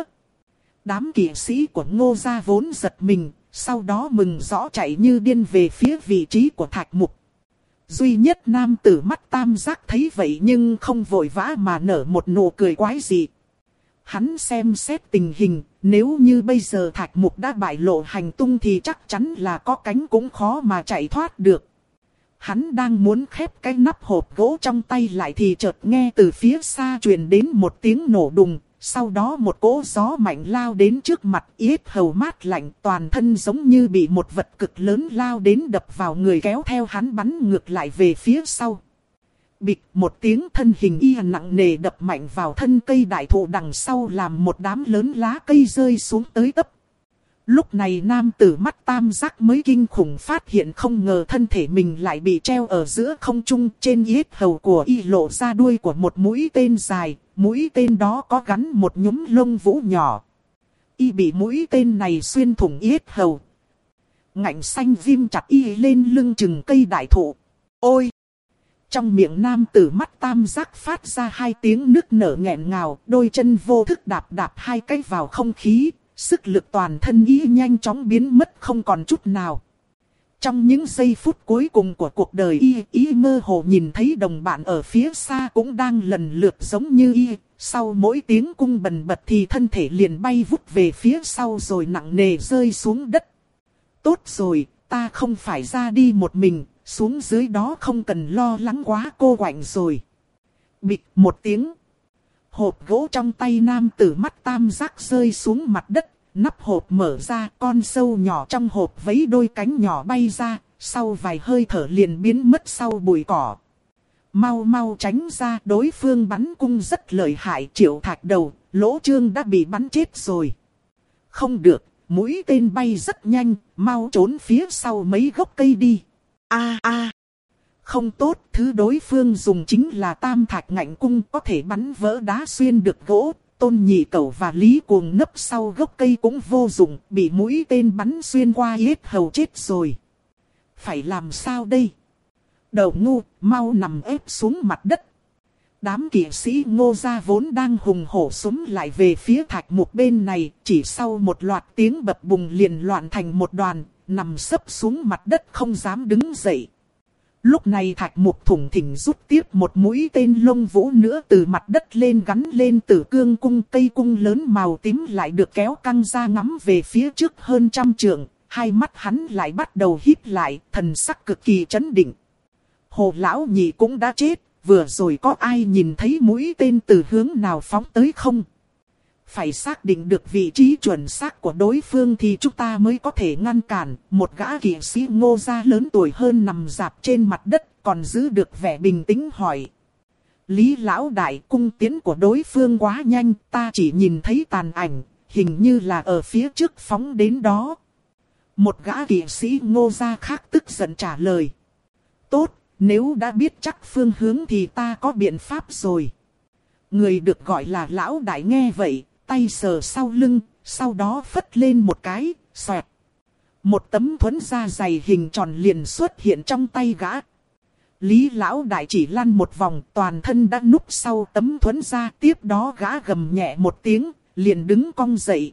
Đám kỵ sĩ của Ngô gia vốn giật mình, sau đó mừng rõ chạy như điên về phía vị trí của Thạch Mục. Duy nhất nam tử mắt tam giác thấy vậy nhưng không vội vã mà nở một nụ cười quái dị. Hắn xem xét tình hình, nếu như bây giờ Thạch Mục đã bại lộ hành tung thì chắc chắn là có cánh cũng khó mà chạy thoát được. Hắn đang muốn khép cái nắp hộp gỗ trong tay lại thì chợt nghe từ phía xa truyền đến một tiếng nổ đùng. Sau đó một cỗ gió mạnh lao đến trước mặt, yết hầu mát lạnh, toàn thân giống như bị một vật cực lớn lao đến đập vào người, kéo theo hắn bắn ngược lại về phía sau. Bịch một tiếng, thân hình y nặng nề đập mạnh vào thân cây đại thụ đằng sau làm một đám lớn lá cây rơi xuống tới tấp. Lúc này nam tử mắt tam giác mới kinh khủng phát hiện không ngờ thân thể mình lại bị treo ở giữa không trung, trên yết hầu của y lộ ra đuôi của một mũi tên dài. Mũi tên đó có gắn một nhúm lông vũ nhỏ. Y bị mũi tên này xuyên thủng yết hầu. Ngạnh xanh viêm chặt y lên lưng chừng cây đại thụ. Ôi! Trong miệng nam tử mắt tam giác phát ra hai tiếng nức nở nghẹn ngào. Đôi chân vô thức đạp đạp hai cái vào không khí. Sức lực toàn thân y nhanh chóng biến mất không còn chút nào. Trong những giây phút cuối cùng của cuộc đời y, y mơ hồ nhìn thấy đồng bạn ở phía xa cũng đang lần lượt giống như y. Sau mỗi tiếng cung bần bật thì thân thể liền bay vút về phía sau rồi nặng nề rơi xuống đất. Tốt rồi, ta không phải ra đi một mình, xuống dưới đó không cần lo lắng quá cô quạnh rồi. Bịch một tiếng. Hộp gỗ trong tay nam tử mắt tam giác rơi xuống mặt đất. Nắp hộp mở ra, con sâu nhỏ trong hộp vẫy đôi cánh nhỏ bay ra, sau vài hơi thở liền biến mất sau bụi cỏ. Mau mau tránh ra, đối phương bắn cung rất lợi hại, Triệu Thạch đầu, Lỗ Trương đã bị bắn chết rồi. Không được, mũi tên bay rất nhanh, mau trốn phía sau mấy gốc cây đi. A a, không tốt, thứ đối phương dùng chính là tam thạch ngạnh cung, có thể bắn vỡ đá xuyên được gỗ. Tôn Nhị Cẩu và Lý Cuồng nấp sau gốc cây cũng vô dụng, bị mũi tên bắn xuyên qua yết hầu chết rồi. Phải làm sao đây? Đầu ngu, mau nằm ép xuống mặt đất. Đám kỵ sĩ Ngô gia vốn đang hùng hổ xúm lại về phía Thạch Mục bên này, chỉ sau một loạt tiếng bập bùng liền loạn thành một đoàn, nằm sấp xuống mặt đất không dám đứng dậy. Lúc này Thạch Mục thủng thỉnh rút tiếp một mũi tên lông vũ nữa từ mặt đất lên gắn lên Tử Cương cung, cây cung lớn màu tím lại được kéo căng ra ngắm về phía trước hơn trăm trượng, hai mắt hắn lại bắt đầu híp lại, thần sắc cực kỳ chấn định. Hồ lão nhị cũng đã chết, vừa rồi có ai nhìn thấy mũi tên từ hướng nào phóng tới không? Phải xác định được vị trí chuẩn xác của đối phương thì chúng ta mới có thể ngăn cản. Một gã kỵ sĩ Ngô gia lớn tuổi hơn nằm rạp trên mặt đất, còn giữ được vẻ bình tĩnh hỏi. Lý lão đại, cung tiến của đối phương quá nhanh, ta chỉ nhìn thấy tàn ảnh, hình như là ở phía trước phóng đến đó. Một gã kỵ sĩ Ngô gia khác tức giận trả lời. Tốt, nếu đã biết chắc phương hướng thì ta có biện pháp rồi. Người được gọi là lão đại nghe vậy, tay sờ sau lưng, sau đó phất lên một cái, xoẹt. Một tấm thuẫn da dày hình tròn liền xuất hiện trong tay gã. Lý lão đại chỉ lăn một vòng, toàn thân đã núp sau tấm thuẫn da, tiếp đó gã gầm nhẹ một tiếng, liền đứng cong dậy,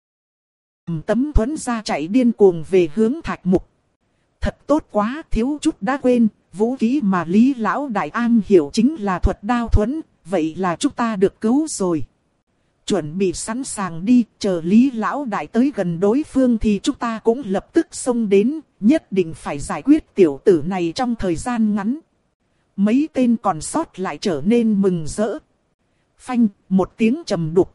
cầm tấm thuẫn da chạy điên cuồng về hướng Thạch Mục. Thật tốt quá, thiếu chút đã quên, vũ khí mà Lý lão đại an hiểu chính là thuật đao thuẫn, vậy là chúng ta được cứu rồi. Chuẩn bị sẵn sàng đi, chờ Lý lão đại tới gần đối phương thì chúng ta cũng lập tức xông đến, nhất định phải giải quyết tiểu tử này trong thời gian ngắn. Mấy tên còn sót lại trở nên mừng rỡ. Phanh, một tiếng trầm đục.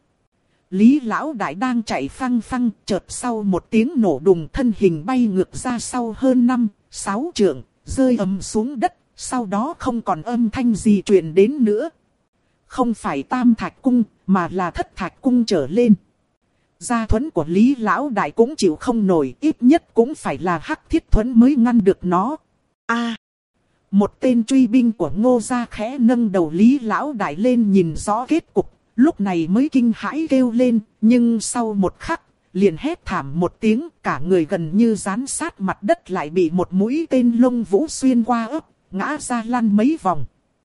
Lý lão đại đang chạy phăng phăng, chợt sau một tiếng nổ đùng, thân hình bay ngược ra sau hơn năm, sáu trượng, rơi ầm xuống đất, sau đó không còn âm thanh gì truyền đến nữa. Không phải Tam Thạch Cung, mà là Thất Thạch Cung trở lên. Gia thuẫn của Lý lão đại cũng chịu không nổi, ít nhất cũng phải là Hắc Thiết thuẫn mới ngăn được nó. A, một tên truy binh của Ngô gia khẽ nâng đầu Lý lão đại lên nhìn rõ kết cục, lúc này mới kinh hãi kêu lên, nhưng sau một khắc, liền hét thảm một tiếng, cả người gần như dán sát mặt đất lại bị một mũi tên lông vũ xuyên qua ớt, ngã ra lăn mấy vòng.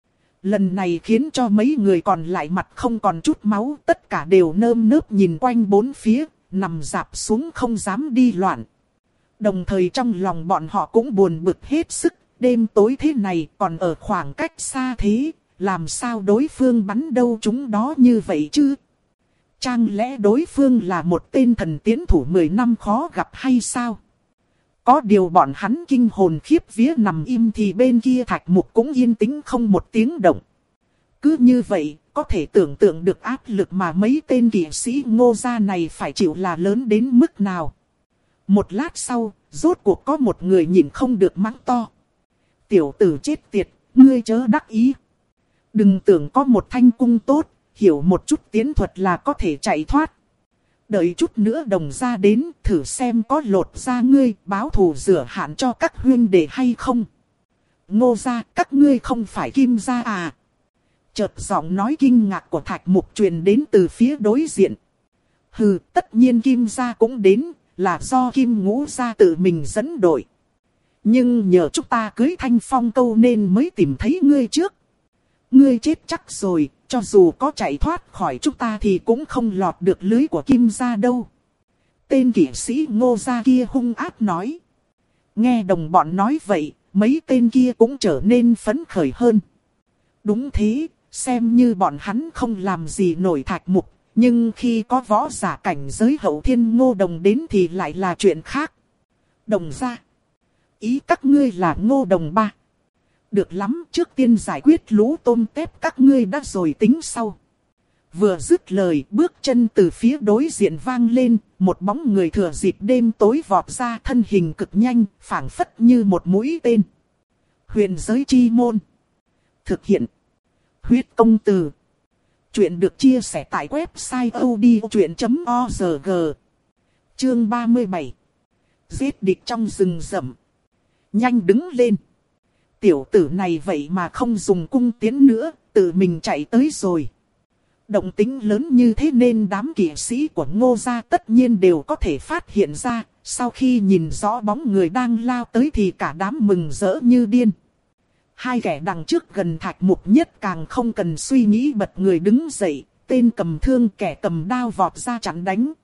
Lần này khiến cho mấy người còn lại mặt không còn chút máu, tất cả đều nơm nớp nhìn quanh bốn phía, nằm rạp xuống không dám đi loạn. Đồng thời trong lòng bọn họ cũng buồn bực hết sức, đêm tối thế này còn ở khoảng cách xa thế, làm sao đối phương bắn đâu chúng đó như vậy chứ? Chẳng lẽ đối phương là một tên thần tiến thủ mười năm khó gặp hay sao? Có điều bọn hắn kinh hồn khiếp vía nằm im thì bên kia Thạch Mục cũng yên tĩnh không một tiếng động. Cứ như vậy, có thể tưởng tượng được áp lực mà mấy tên kỵ sĩ Ngô gia này phải chịu là lớn đến mức nào. Một lát sau, rốt cuộc có một người nhìn không được mắng to. Tiểu tử chết tiệt, ngươi chớ đắc ý. Đừng tưởng có một thanh cung tốt, hiểu một chút tiến thuật là có thể chạy thoát. Đợi chút nữa đồng gia đến, thử xem có lột ra ngươi, báo thù rửa hạn cho các huynh đệ hay không. Ngô gia, các ngươi không phải Kim gia à? Chợt giọng nói kinh ngạc của Thạch Mục truyền đến từ phía đối diện. Hừ, tất nhiên Kim gia cũng đến, là do Kim Ngũ gia tự mình dẫn đội. Nhưng nhờ chúng ta cưới Thanh Phong câu nên mới tìm thấy ngươi trước. Ngươi chết chắc rồi, cho dù có chạy thoát khỏi chúng ta thì cũng không lọt được lưới của Kim gia đâu. Tên kỵ sĩ Ngô gia kia hung ác nói. Nghe đồng bọn nói vậy, mấy tên kia cũng trở nên phấn khởi hơn. Đúng thế, xem như bọn hắn không làm gì nổi Thạch Mục, nhưng khi có võ giả cảnh giới hậu thiên Ngô Đồng đến thì lại là chuyện khác. Đồng gia, ý các ngươi là Ngô Đồng ba. Được lắm, trước tiên giải quyết lũ tôm tép các ngươi đã rồi tính sau. Vừa dứt lời, bước chân từ phía đối diện vang lên, một bóng người thừa dịp đêm tối vọt ra, thân hình cực nhanh, phảng phất như một mũi tên. Huyền giới chi môn. Thực hiện. Huyết công từ. Chuyện được chia sẻ tại website odchuyện chấm org. Chương ba mươi bảy. Giết địch trong rừng rậm. Nhanh đứng lên. Tiểu tử này vậy mà không dùng cung tiến nữa, tự mình chạy tới rồi. Động tĩnh lớn như thế nên đám kỵ sĩ của Ngô gia tất nhiên đều có thể phát hiện ra. Sau khi nhìn rõ bóng người đang lao tới thì cả đám mừng rỡ như điên. Hai kẻ đằng trước gần Thạch Mục nhất càng không cần suy nghĩ bật người đứng dậy, tên cầm thương kẻ cầm đao vọt ra chặn đánh.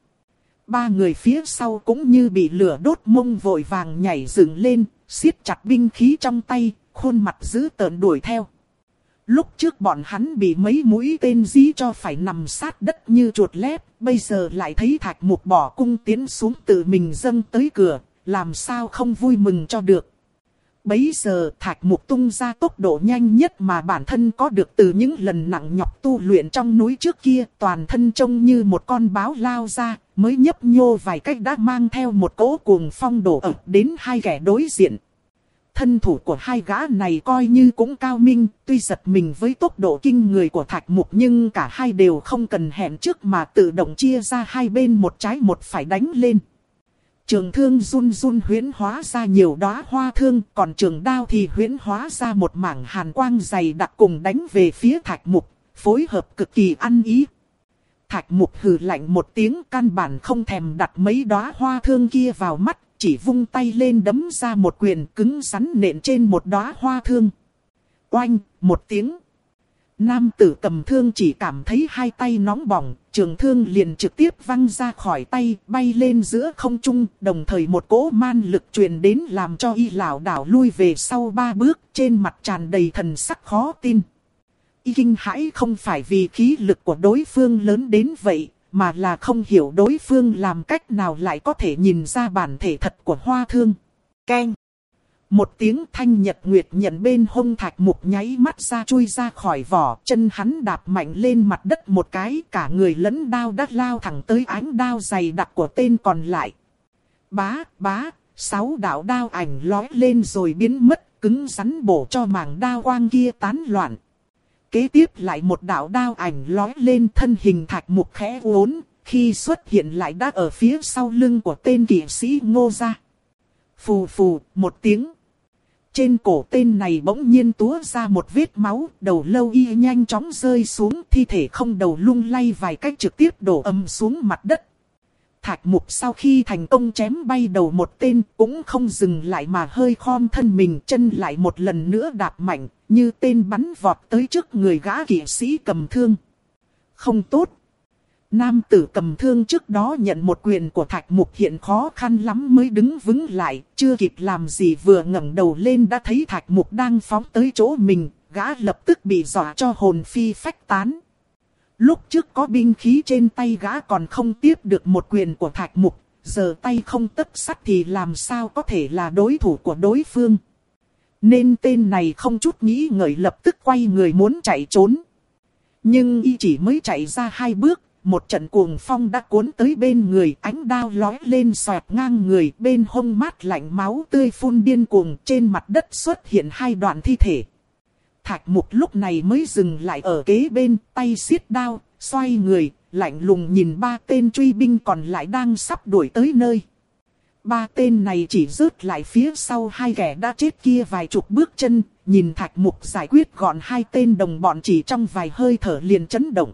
Ba người phía sau cũng như bị lửa đốt mông vội vàng nhảy dựng lên, siết chặt binh khí trong tay, khuôn mặt dữ tợn đuổi theo. Lúc trước bọn hắn bị mấy mũi tên dí cho phải nằm sát đất như chuột lép, bây giờ lại thấy Thạch Mục bỏ cung tiến xuống tự mình dâng tới cửa, làm sao không vui mừng cho được. Bấy giờ Thạch Mục tung ra tốc độ nhanh nhất mà bản thân có được từ những lần nặng nhọc tu luyện trong núi trước kia, toàn thân trông như một con báo lao ra, mới nhấp nhô vài cách đã mang theo một cỗ cuồng phong đổ ập đến hai kẻ đối diện. Thân thủ của hai gã này coi như cũng cao minh, tuy giật mình với tốc độ kinh người của Thạch Mục nhưng cả hai đều không cần hẹn trước mà tự động chia ra hai bên một trái một phải đánh lên. Trường thương run run huyễn hóa ra nhiều đóa hoa thương, còn trường đao thì huyễn hóa ra một mảng hàn quang dày đặc cùng đánh về phía Thạch Mục, phối hợp cực kỳ ăn ý. Thạch Mục hừ lạnh một tiếng, căn bản không thèm đặt mấy đóa hoa thương kia vào mắt, chỉ vung tay lên đấm ra một quyền cứng rắn nện trên một đóa hoa thương. Oanh, một tiếng. Nam tử cầm thương chỉ cảm thấy hai tay nóng bỏng, trường thương liền trực tiếp văng ra khỏi tay, bay lên giữa không trung, đồng thời một cỗ man lực truyền đến làm cho y lảo đảo lui về sau ba bước, trên mặt tràn đầy thần sắc khó tin. Y kinh hãi không phải vì khí lực của đối phương lớn đến vậy, mà là không hiểu đối phương làm cách nào lại có thể nhìn ra bản thể thật của hoa thương. Keng! Một tiếng thanh nhật nguyệt nhận bên hông Thạch Mục nháy mắt ra chui ra khỏi vỏ, chân hắn đạp mạnh lên mặt đất một cái, cả người lẫn đao đắt lao thẳng tới ánh đao dày đặc của tên còn lại. Bá, bá, sáu đạo đao ảnh lói lên rồi biến mất, cứng rắn bổ cho mảng đao quang kia tán loạn. Kế tiếp lại một đạo đao ảnh lói lên, thân hình Thạch Mục khẽ uốn, khi xuất hiện lại đã ở phía sau lưng của tên kỵ sĩ Ngô gia. Phù phù, một tiếng. Trên cổ tên này bỗng nhiên túa ra một vết máu, đầu lâu y nhanh chóng rơi xuống, thi thể không đầu lung lay vài cách trực tiếp đổ ầm xuống mặt đất. Thạch Mục sau khi thành công chém bay đầu một tên cũng không dừng lại mà hơi khom thân mình, chân lại một lần nữa đạp mạnh, như tên bắn vọt tới trước người gã kỵ sĩ cầm thương. Không tốt. Nam tử cầm thương trước đó nhận một quyền của Thạch Mục hiện khó khăn lắm mới đứng vững lại, chưa kịp làm gì vừa ngẩng đầu lên đã thấy Thạch Mục đang phóng tới chỗ mình, gã lập tức bị dọa cho hồn phi phách tán. Lúc trước có binh khí trên tay gã còn không tiếp được một quyền của Thạch Mục, giờ tay không tấc sắt thì làm sao có thể là đối thủ của đối phương. Nên tên này không chút nghĩ ngợi lập tức quay người muốn chạy trốn. Nhưng y chỉ mới chạy ra hai bước, một trận cuồng phong đã cuốn tới bên người, ánh đao lói lên xoẹt ngang người, bên hông mát lạnh máu tươi phun điên cuồng, trên mặt đất xuất hiện hai đoạn thi thể. Thạch Mục lúc này mới dừng lại ở kế bên, tay siết đao, xoay người, lạnh lùng nhìn ba tên truy binh còn lại đang sắp đuổi tới nơi. Ba tên này chỉ rớt lại phía sau hai kẻ đã chết kia vài chục bước chân, nhìn Thạch Mục giải quyết gọn hai tên đồng bọn chỉ trong vài hơi thở liền chấn động.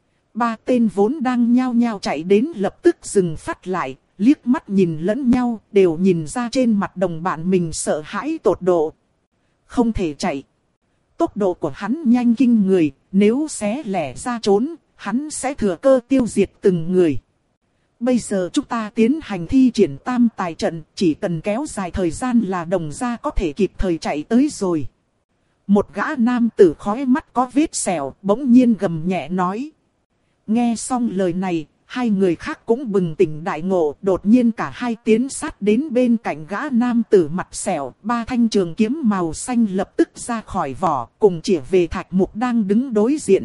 Ba tên vốn đang nhao nhao chạy đến lập tức dừng phát lại, liếc mắt nhìn lẫn nhau, đều nhìn ra trên mặt đồng bạn mình sợ hãi tột độ. Không thể chạy. Tốc độ của hắn nhanh kinh người, nếu xé lẻ ra trốn, hắn sẽ thừa cơ tiêu diệt từng người. Bây giờ chúng ta tiến hành thi triển tam tài trận, chỉ cần kéo dài thời gian là đồng gia có thể kịp thời chạy tới rồi. Một gã nam tử khóe mắt có vết sẹo, bỗng nhiên gầm nhẹ nói. Nghe xong lời này, hai người khác cũng bừng tỉnh đại ngộ, đột nhiên cả hai tiến sát đến bên cạnh gã nam tử mặt sẹo, ba thanh trường kiếm màu xanh lập tức ra khỏi vỏ, cùng chỉ về Thạch Mục đang đứng đối diện.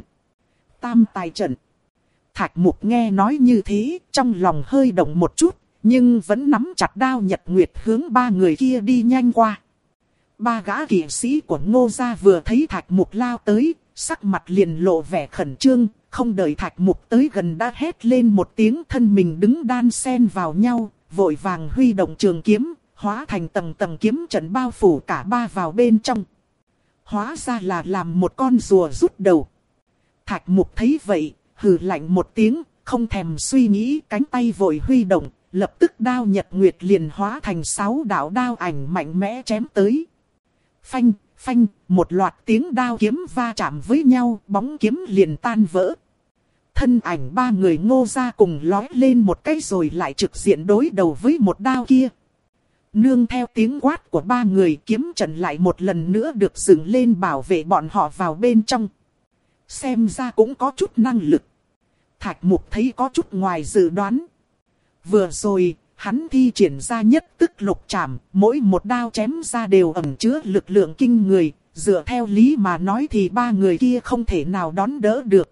Tam tài trận. Thạch Mục nghe nói như thế, trong lòng hơi động một chút, nhưng vẫn nắm chặt đao nhật nguyệt hướng ba người kia đi nhanh qua. Ba gã kỵ sĩ của Ngô gia vừa thấy Thạch Mục lao tới, sắc mặt liền lộ vẻ khẩn trương, không đợi Thạch Mục tới gần đã hét lên một tiếng, thân mình đứng đan xen vào nhau, vội vàng huy động trường kiếm, hóa thành tầng tầng kiếm trận bao phủ cả ba vào bên trong. Hóa ra là làm một con rùa rút đầu. Thạch Mục thấy vậy, hừ lạnh một tiếng, không thèm suy nghĩ, cánh tay vội huy động, lập tức đao nhật nguyệt liền hóa thành sáu đạo đao ảnh mạnh mẽ chém tới. Phanh, phanh, một loạt tiếng đao kiếm va chạm với nhau, bóng kiếm liền tan vỡ. Thân ảnh ba người Ngô gia cùng lói lên một cái rồi lại trực diện đối đầu với một đao kia. Nương theo tiếng quát của ba người, kiếm trận lại một lần nữa được dựng lên bảo vệ bọn họ vào bên trong. Xem ra cũng có chút năng lực. Thạch Mục thấy có chút ngoài dự đoán. Vừa rồi, hắn thi triển ra nhất tức lục trảm, mỗi một đao chém ra đều ẩn chứa lực lượng kinh người, dựa theo lý mà nói thì ba người kia không thể nào đón đỡ được.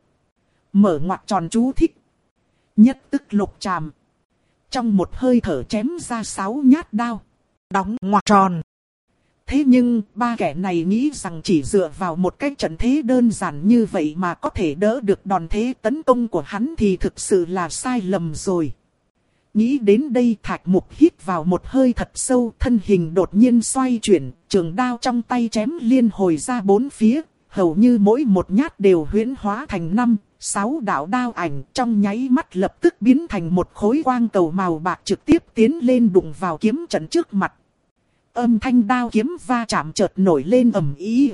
Mở ngoặc tròn chú thích. Nhất tức lục trảm. Trong một hơi thở chém ra sáu nhát đao. Đóng ngoặc tròn. Thế nhưng, ba kẻ này nghĩ rằng chỉ dựa vào một cái trận thế đơn giản như vậy mà có thể đỡ được đòn thế tấn công của hắn thì thực sự là sai lầm rồi. Nghĩ đến đây Thạch Mục hít vào một hơi thật sâu, thân hình đột nhiên xoay chuyển, trường đao trong tay chém liên hồi ra bốn phía, hầu như mỗi một nhát đều huyễn hóa thành năm, sáu đạo đao ảnh, trong nháy mắt lập tức biến thành một khối quang cầu màu bạc trực tiếp tiến lên đụng vào kiếm trận trước mặt. Âm thanh đao kiếm va chạm chợt nổi lên ầm ĩ.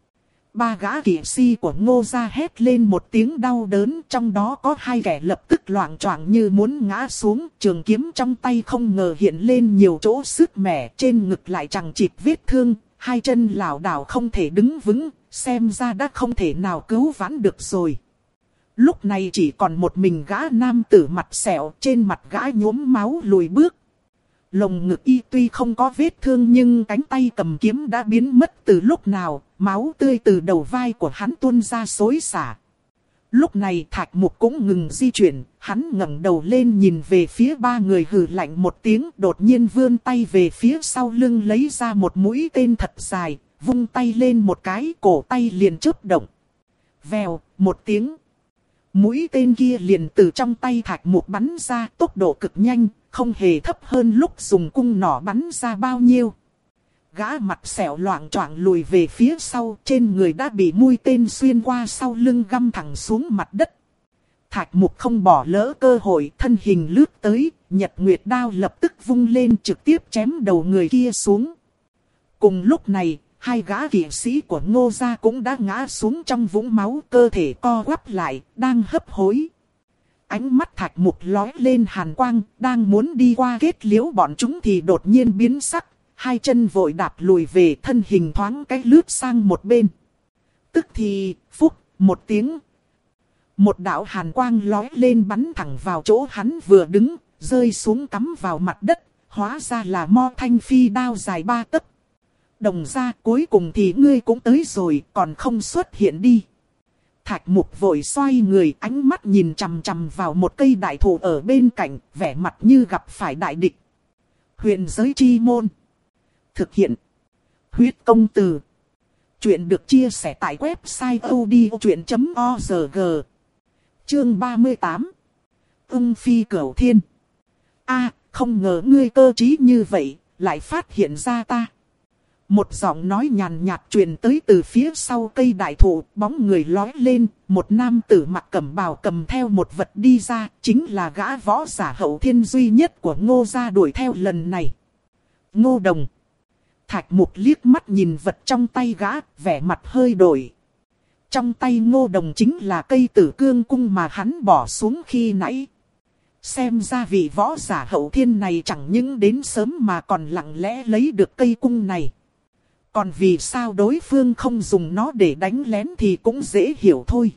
Ba gã kỵ sĩ của Ngô gia hét lên một tiếng đau đớn, trong đó có hai kẻ lập tức loạng choạng như muốn ngã xuống, trường kiếm trong tay không ngờ hiện lên nhiều chỗ sứt mẻ, trên ngực lại chằng chịt vết thương, hai chân lảo đảo không thể đứng vững, xem ra đã không thể nào cứu vãn được rồi. Lúc này chỉ còn một mình gã nam tử mặt sẹo, trên mặt gã nhuốm máu lùi bước. Lồng ngực y tuy không có vết thương nhưng cánh tay cầm kiếm đã biến mất từ lúc nào, máu tươi từ đầu vai của hắn tuôn ra xối xả. Lúc này Thạch Mục cũng ngừng di chuyển, hắn ngẩng đầu lên nhìn về phía ba người hừ lạnh một tiếng, đột nhiên vươn tay về phía sau lưng lấy ra một mũi tên thật dài, vung tay lên một cái, cổ tay liền chớp động. Vèo, một tiếng. Mũi tên kia liền từ trong tay Thạch Mục bắn ra, tốc độ cực nhanh, không hề thấp hơn lúc dùng cung nỏ bắn ra bao nhiêu. Gã mặt sẹo loạng choạng lùi về phía sau, trên người đã bị mũi tên xuyên qua sau lưng găm thẳng xuống mặt đất. Thạch Mục không bỏ lỡ cơ hội, thân hình lướt tới, Nhật Nguyệt đao lập tức vung lên trực tiếp chém đầu người kia xuống. Cùng lúc này, hai gã kỵ sĩ của Ngô gia cũng đã ngã xuống trong vũng máu, cơ thể co quắp lại, đang hấp hối. Ánh mắt Thạch Mục lóe lên hàn quang, đang muốn đi qua kết liễu bọn chúng thì đột nhiên biến sắc, hai chân vội đạp lùi về, thân hình thoáng cái lướt sang một bên. Tức thì, phúc, một tiếng. Một đạo hàn quang lóe lên bắn thẳng vào chỗ hắn vừa đứng, rơi xuống cắm vào mặt đất, hóa ra là mo thanh phi đao dài ba tấc. Đồng ra cuối cùng thì ngươi cũng tới rồi, còn không xuất hiện đi. Thạch Mục vội xoay người, ánh mắt nhìn chằm chằm vào một cây đại thụ ở bên cạnh, vẻ mặt như gặp phải đại địch. Huyền giới chi môn. Thực hiện. Huyết công từ. Chuyện được chia sẻ tại website odchuyện chấm org. Chương ba mươi tám. Ưng phi cửu thiên. A, không ngờ ngươi cơ trí như vậy, lại phát hiện ra ta. Một giọng nói nhàn nhạt truyền tới từ phía sau cây đại thụ, bóng người lói lên, một nam tử mặc cẩm bào cầm theo một vật đi ra, chính là gã võ giả hậu thiên duy nhất của Ngô gia đuổi theo lần này. Ngô Đồng. Thạch Mục liếc mắt nhìn vật trong tay gã, vẻ mặt hơi đổi. Trong tay Ngô Đồng chính là cây tử cương cung mà hắn bỏ xuống khi nãy. Xem ra vị võ giả hậu thiên này chẳng những đến sớm mà còn lặng lẽ lấy được cây cung này. Còn vì sao đối phương không dùng nó để đánh lén thì cũng dễ hiểu thôi.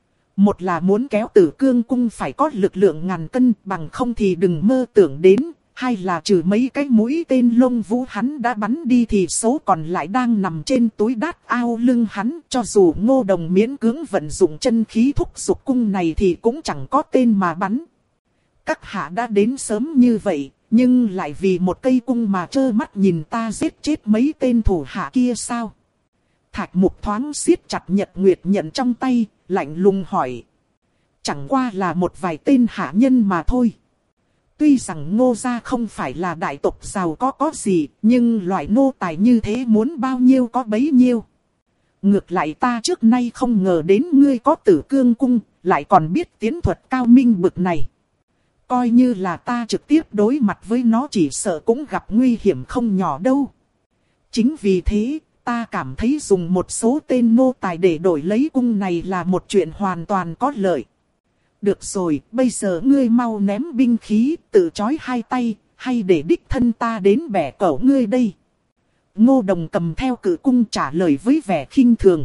Một là muốn kéo tử cương cung phải có lực lượng ngàn cân, bằng không thì đừng mơ tưởng đến. Hai là trừ mấy cái mũi tên lông vũ hắn đã bắn đi thì số còn lại đang nằm trên túi đát ao lưng hắn. Cho dù Ngô Đồng miễn cưỡng vận dụng chân khí thúc giục cung này thì cũng chẳng có tên mà bắn. Các hạ đã đến sớm như vậy, nhưng lại vì một cây cung mà trơ mắt nhìn ta giết chết mấy tên thủ hạ kia sao? Thạch Mục thoáng siết chặt Nhật Nguyệt nhận trong tay, lạnh lùng hỏi. Chẳng qua là một vài tên hạ nhân mà thôi. Tuy rằng Ngô gia không phải là đại tộc giàu có có gì, nhưng loại nô tài như thế muốn bao nhiêu có bấy nhiêu. Ngược lại ta trước nay không ngờ đến ngươi có tử cương cung, lại còn biết tiến thuật cao minh bực này. Coi như là ta trực tiếp đối mặt với nó chỉ sợ cũng gặp nguy hiểm không nhỏ đâu. Chính vì thế, ta cảm thấy dùng một số tên nô tài để đổi lấy cung này là một chuyện hoàn toàn có lợi. Được rồi, bây giờ ngươi mau ném binh khí, tự chói hai tay, hay để đích thân ta đến bẻ cẩu ngươi đây. Ngô Đồng cầm theo cự cung trả lời với vẻ khinh thường.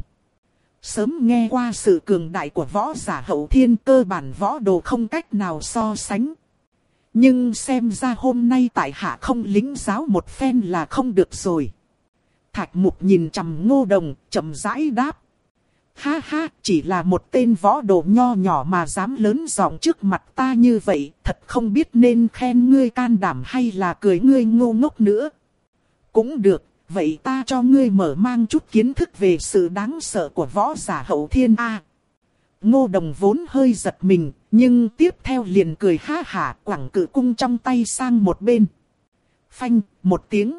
Sớm nghe qua sự cường đại của võ giả hậu thiên, cơ bản võ đồ không cách nào so sánh. Nhưng xem ra hôm nay tại hạ không lĩnh giáo một phen là không được rồi. Thạch Mục nhìn chằm Ngô Đồng, chậm rãi đáp. Ha ha, chỉ là một tên võ đồ nho nhỏ mà dám lớn giọng trước mặt ta như vậy, thật không biết nên khen ngươi can đảm hay là cười ngươi ngô ngốc nữa. Cũng được, vậy ta cho ngươi mở mang chút kiến thức về sự đáng sợ của võ giả hậu thiên A. Ngô Đồng vốn hơi giật mình, nhưng tiếp theo liền cười ha hả quẳng cự cung trong tay sang một bên. Phanh, một tiếng.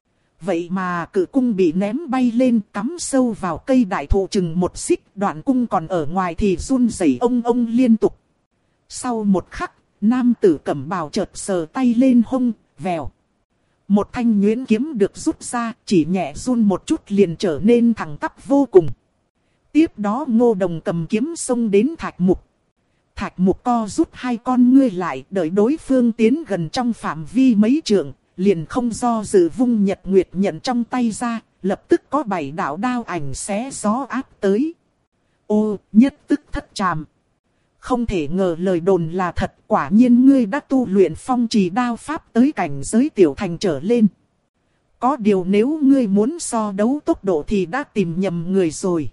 Vậy mà cự cung bị ném bay lên cắm sâu vào cây đại thụ chừng một xích, đoạn cung còn ở ngoài thì run rẩy ông ông liên tục. Sau một khắc, nam tử cẩm bào chợt sờ tay lên hông, vèo. Một thanh nhuyễn kiếm được rút ra, chỉ nhẹ run một chút liền trở nên thẳng tắp vô cùng. Tiếp đó Ngô Đồng cầm kiếm xông đến Thạch Mục. Thạch Mục co rút hai con ngươi lại, đợi đối phương tiến gần trong phạm vi mấy trượng, liền không do dự vung nhật nguyệt nhận trong tay ra, lập tức có bảy đạo đao ảnh xé gió áp tới. Ô, nhất tức thất tràm. Không thể ngờ lời đồn là thật, quả nhiên ngươi đã tu luyện phong trì đao pháp tới cảnh giới tiểu thành trở lên. Có điều nếu ngươi muốn so đấu tốc độ thì đã tìm nhầm người rồi.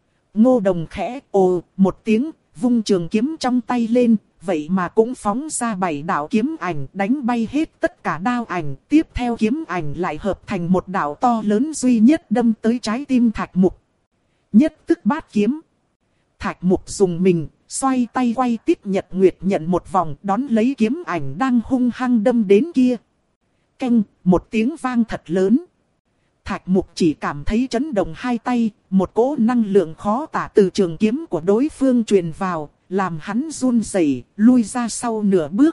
Ngô Đồng khẽ ồ một tiếng, vung trường kiếm trong tay lên, vậy mà cũng phóng ra bảy đạo kiếm ảnh đánh bay hết tất cả đao ảnh. Tiếp theo kiếm ảnh lại hợp thành một đạo to lớn duy nhất đâm tới trái tim Thạch Mục. Nhất tức bát kiếm. Thạch Mục dùng mình, xoay tay quay tít nhật nguyệt nhận một vòng đón lấy kiếm ảnh đang hung hăng đâm đến kia. Canh, một tiếng vang thật lớn. Thạch Mục chỉ cảm thấy chấn động hai tay, một cỗ năng lượng khó tả từ trường kiếm của đối phương truyền vào, làm hắn run rẩy, lui ra sau nửa bước.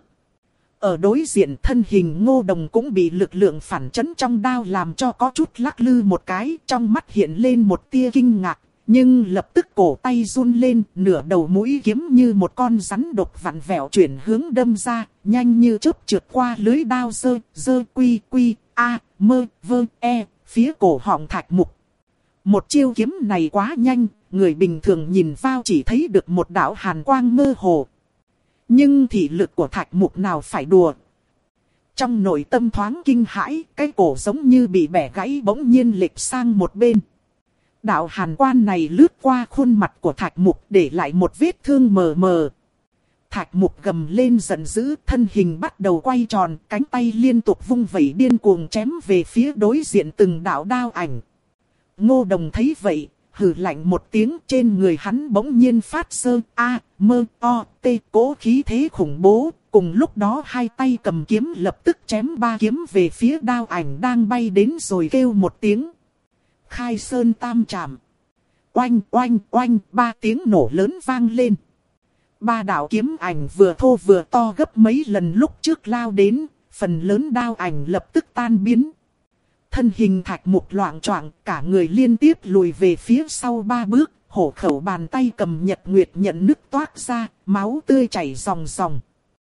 Ở đối diện thân hình Ngô Đồng cũng bị lực lượng phản chấn trong đao làm cho có chút lắc lư một cái, trong mắt hiện lên một tia kinh ngạc, nhưng lập tức cổ tay run lên, nửa đầu mũi kiếm như một con rắn độc vặn vẹo chuyển hướng đâm ra, nhanh như chớp trượt qua lưới đao dơ, dơ quy quy, a, mơ, vơ, e, phía cổ họng Thạch Mục. Một chiêu kiếm này quá nhanh, người bình thường nhìn vào chỉ thấy được một đạo hàn quang mơ hồ. Nhưng thị lực của Thạch Mục nào phải đùa. Trong nội tâm thoáng kinh hãi, cái cổ giống như bị bẻ gãy bỗng nhiên lệch sang một bên. Đạo hàn quang này lướt qua khuôn mặt của Thạch Mục để lại một vết thương mờ mờ. Thạch Mục gầm lên giận dữ, thân hình bắt đầu quay tròn, cánh tay liên tục vung vẩy điên cuồng chém về phía đối diện từng đạo đao ảnh. Ngô Đồng thấy vậy, hừ lạnh một tiếng, trên người hắn bỗng nhiên phát sơ, a, mơ, o, tê, cố khí thế khủng bố. Cùng lúc đó hai tay cầm kiếm lập tức chém ba kiếm về phía đao ảnh đang bay đến rồi kêu một tiếng. Khai sơn tam trảm. Oanh oanh oanh, ba tiếng nổ lớn vang lên. Ba đạo kiếm ảnh vừa thô vừa to gấp mấy lần lúc trước lao đến, phần lớn đao ảnh lập tức tan biến. Thân hình Thạch Mục loạng choạng, cả người liên tiếp lùi về phía sau ba bước, hổ khẩu bàn tay cầm nhật nguyệt nhận nứt toát ra, máu tươi chảy ròng ròng.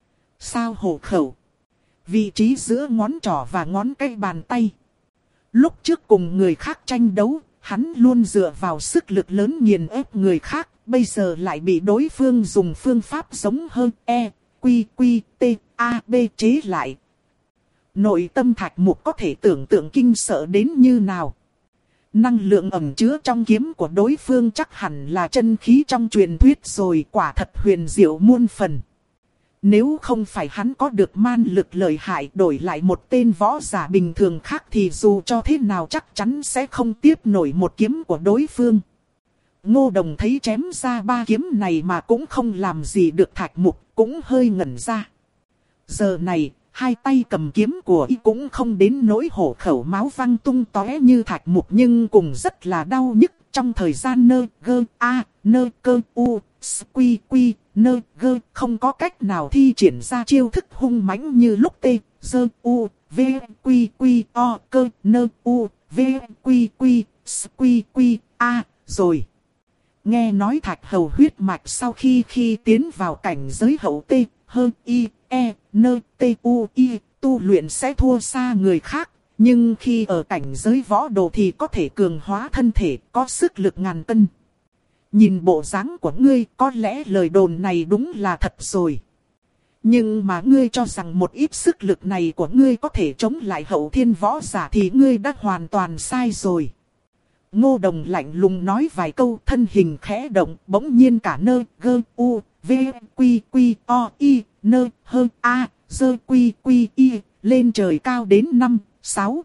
Sao hổ khẩu? Vị trí giữa ngón trỏ và ngón cái bàn tay. Lúc trước cùng người khác tranh đấu, hắn luôn dựa vào sức lực lớn nghiền ép người khác, bây giờ lại bị đối phương dùng phương pháp giống hơn E, Quy, Quy, T, A, B chế lại. Nội tâm Thạch Mục có thể tưởng tượng kinh sợ đến như nào. Năng lượng ẩn chứa trong kiếm của đối phương chắc hẳn là chân khí trong truyền thuyết rồi, quả thật huyền diệu muôn phần. Nếu không phải hắn có được man lực lợi hại đổi lại một tên võ giả bình thường khác thì dù cho thế nào chắc chắn sẽ không tiếp nổi một kiếm của đối phương. Ngô Đồng thấy chém ra ba kiếm này mà cũng không làm gì được Thạch Mục, cũng hơi ngẩn ra. Giờ này, hai tay cầm kiếm của y cũng không đến nỗi hổ khẩu máu văng tung tóe như Thạch Mục, nhưng cùng rất là đau nhức. Trong thời gian nơ gơ a nơ cơ u quy quy nơ gơ không có cách nào thi triển ra chiêu thức hung mãnh như lúc tê dơ u v quy quy o cơ nơ u v quy quy quy quy a rồi. Nghe nói Thạch Hầu huyết mạch sau khi khi tiến vào cảnh giới hậu t hơn i e nơ t u i tu luyện sẽ thua xa người khác. Nhưng khi ở cảnh giới võ đồ thì có thể cường hóa thân thể, có sức lực ngàn cân. Nhìn bộ dáng của ngươi, có lẽ lời đồn này đúng là thật rồi. Nhưng mà ngươi cho rằng một ít sức lực này của ngươi có thể chống lại hậu thiên võ giả thì ngươi đã hoàn toàn sai rồi. Ngô Đồng lạnh lùng nói vài câu, thân hình khẽ động, bỗng nhiên cả nơ, gơ, u, v, quy, quy, o, i, nơ, hơ, a, dơ, quy, quy, i, lên trời cao đến năm sáu trượng,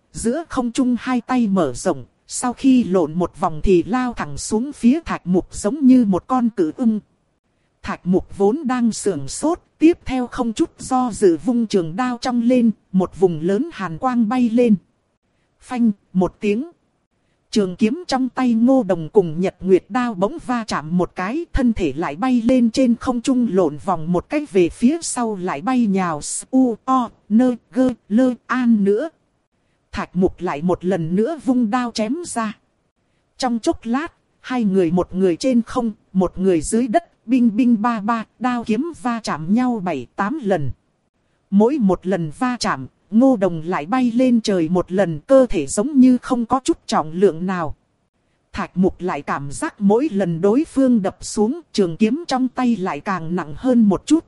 giữa không trung hai tay mở rộng, sau khi lộn một vòng thì lao thẳng xuống phía Thạch Mục giống như một con cự ưng. Thạch Mục vốn đang sưởng sốt, tiếp theo không chút do dự vung trường đao trong lên, một vùng lớn hàn quang bay lên. Phanh, một tiếng. Trường kiếm trong tay Ngô Đồng cùng Nhật Nguyệt đao bỗng va chạm một cái, thân thể lại bay lên trên không trung lộn vòng một cách về phía sau lại bay nhào u o nơ gơ lơ an nữa. Thạch Mục lại một lần nữa vung đao chém ra. Trong chốc lát, hai người một người trên không, một người dưới đất, binh binh ba ba, đao kiếm va chạm nhau bảy tám lần. Mỗi một lần va chạm, Ngô Đồng lại bay lên trời một lần, cơ thể giống như không có chút trọng lượng nào. Thạch Mục lại cảm giác mỗi lần đối phương đập xuống, trường kiếm trong tay lại càng nặng hơn một chút.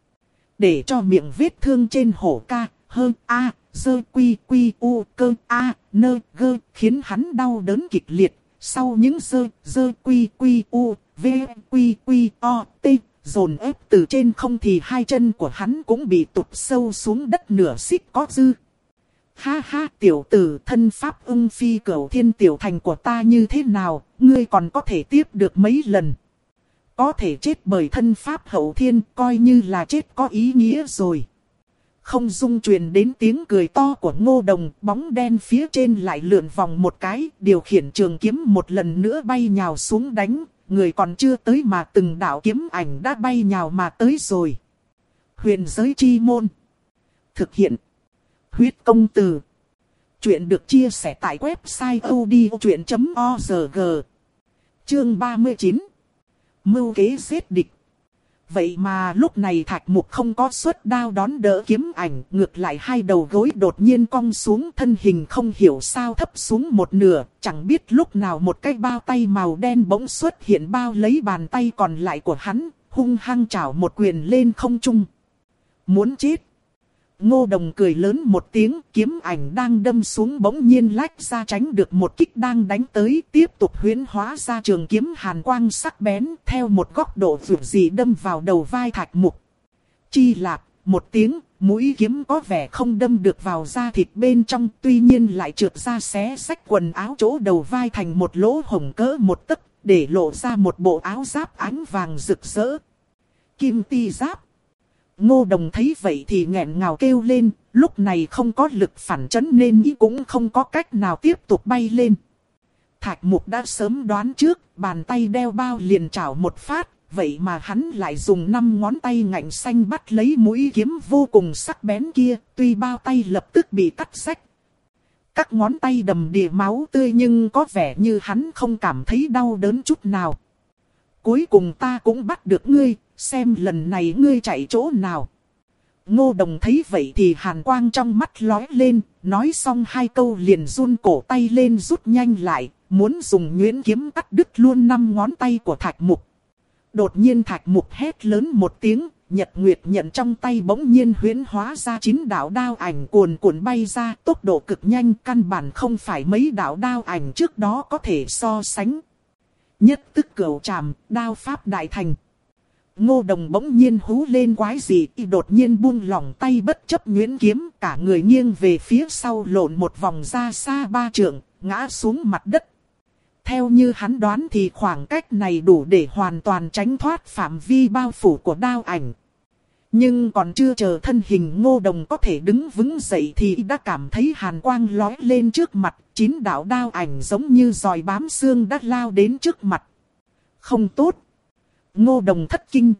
Để cho miệng vết thương trên hổ ca, hơn a, dơ quy quy u cơ a, nơ gơ, khiến hắn đau đớn kịch liệt. Sau những dơ, dơ quy quy u, v quy quy o, t, dồn ép từ trên không thì hai chân của hắn cũng bị tụt sâu xuống đất nửa xích có dư. Ha ha, tiểu tử, thân pháp ưng phi cửu thiên tiểu thành của ta như thế nào, ngươi còn có thể tiếp được mấy lần. Có thể chết bởi thân pháp hậu thiên, coi như là chết có ý nghĩa rồi. Không dung truyền đến tiếng cười to của Ngô Đồng, bóng đen phía trên lại lượn vòng một cái, điều khiển trường kiếm một lần nữa bay nhào xuống đánh, người còn chưa tới mà từng đạo kiếm ảnh đã bay nhào mà tới rồi. Huyền giới chi môn. Thực hiện. Huyết công từ. Chuyện được chia sẻ tại website odchuyện chấm org. Chương ba mươi chín. Mưu kế giết địch. Vậy mà lúc này Thạch Mục không có xuất đao đón đỡ kiếm ảnh, ngược lại hai đầu gối đột nhiên cong xuống, thân hình không hiểu sao thấp xuống một nửa, chẳng biết lúc nào một cái bao tay màu đen bỗng xuất hiện bao lấy bàn tay còn lại của hắn, hung hăng chảo một quyền lên không trung. Muốn chết. Ngô Đồng cười lớn một tiếng, kiếm ảnh đang đâm xuống bỗng nhiên lách ra tránh được một kích đang đánh tới, tiếp tục huyễn hóa ra trường kiếm hàn quang sắc bén, theo một góc độ vượt dị đâm vào đầu vai Thạch Mục. Chi lạp, một tiếng, mũi kiếm có vẻ không đâm được vào da thịt bên trong, tuy nhiên lại trượt ra xé xách quần áo chỗ đầu vai thành một lỗ hổng cỡ một tấc, để lộ ra một bộ áo giáp ánh vàng rực rỡ. Kim ti giáp. Ngô Đồng thấy vậy thì nghẹn ngào kêu lên, lúc này không có lực phản chấn nên ý cũng không có cách nào tiếp tục bay lên. Thạch Mục đã sớm đoán trước, bàn tay đeo bao liền chảo một phát, vậy mà hắn lại dùng năm ngón tay ngạnh xanh bắt lấy mũi kiếm vô cùng sắc bén kia, tuy bao tay lập tức bị cắt rách. Các ngón tay đầm đìa máu tươi nhưng có vẻ như hắn không cảm thấy đau đớn chút nào. Cuối cùng ta cũng bắt được ngươi, xem lần này ngươi chạy chỗ nào. Ngô Đồng thấy vậy thì hàn quang trong mắt lóe lên, nói xong hai câu liền run cổ tay lên rút nhanh lại, muốn dùng nhuyễn kiếm cắt đứt luôn năm ngón tay của Thạch Mục. Đột nhiên Thạch Mục hét lớn một tiếng, Nhật Nguyệt nhận trong tay bỗng nhiên huyễn hóa ra chín đạo đao ảnh cuồn cuộn bay ra, tốc độ cực nhanh, căn bản không phải mấy đạo đao ảnh trước đó có thể so sánh. Nhất tức cửu trảm, đao pháp đại thành. Ngô Đồng bỗng nhiên hú lên quái gì, y đột nhiên buông lỏng tay bất chấp nhuyễn kiếm, cả người nghiêng về phía sau lộn một vòng ra xa ba trượng, ngã xuống mặt đất. Theo như hắn đoán thì khoảng cách này đủ để hoàn toàn tránh thoát phạm vi bao phủ của đao ảnh. Nhưng còn chưa chờ thân hình Ngô Đồng có thể đứng vững dậy thì đã cảm thấy hàn quang lóe lên trước mặt, chín đạo đao ảnh giống như giòi bám xương đã lao đến trước mặt. Không tốt. Ngô Đồng thất kinh.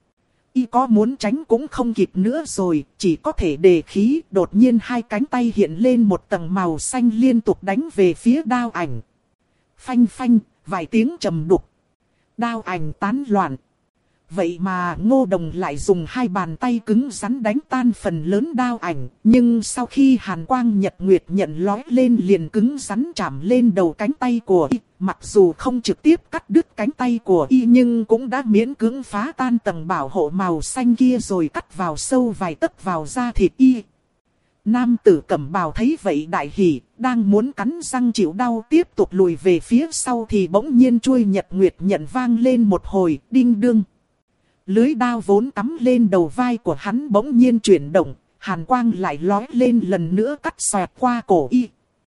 Y có muốn tránh cũng không kịp nữa rồi, chỉ có thể đề khí. Đột nhiên hai cánh tay hiện lên một tầng màu xanh liên tục đánh về phía đao ảnh. Phanh phanh, vài tiếng trầm đục. Đao ảnh tán loạn. Vậy mà Ngô Đồng lại dùng hai bàn tay cứng rắn đánh tan phần lớn đao ảnh. Nhưng sau khi hàn quang Nhật Nguyệt nhận lói lên liền cứng rắn chạm lên đầu cánh tay của y. Mặc dù không trực tiếp cắt đứt cánh tay của y nhưng cũng đã miễn cưỡng phá tan tầng bảo hộ màu xanh kia rồi cắt vào sâu vài tấc vào da thịt y. Nam tử cẩm bào thấy vậy đại hỉ, đang muốn cắn răng chịu đau tiếp tục lùi về phía sau thì bỗng nhiên chuôi Nhật Nguyệt nhận vang lên một hồi, đinh đương. Lưới đao vốn cắm lên đầu vai của hắn bỗng nhiên chuyển động, hàn quang lại lói lên lần nữa cắt xoẹt qua cổ y.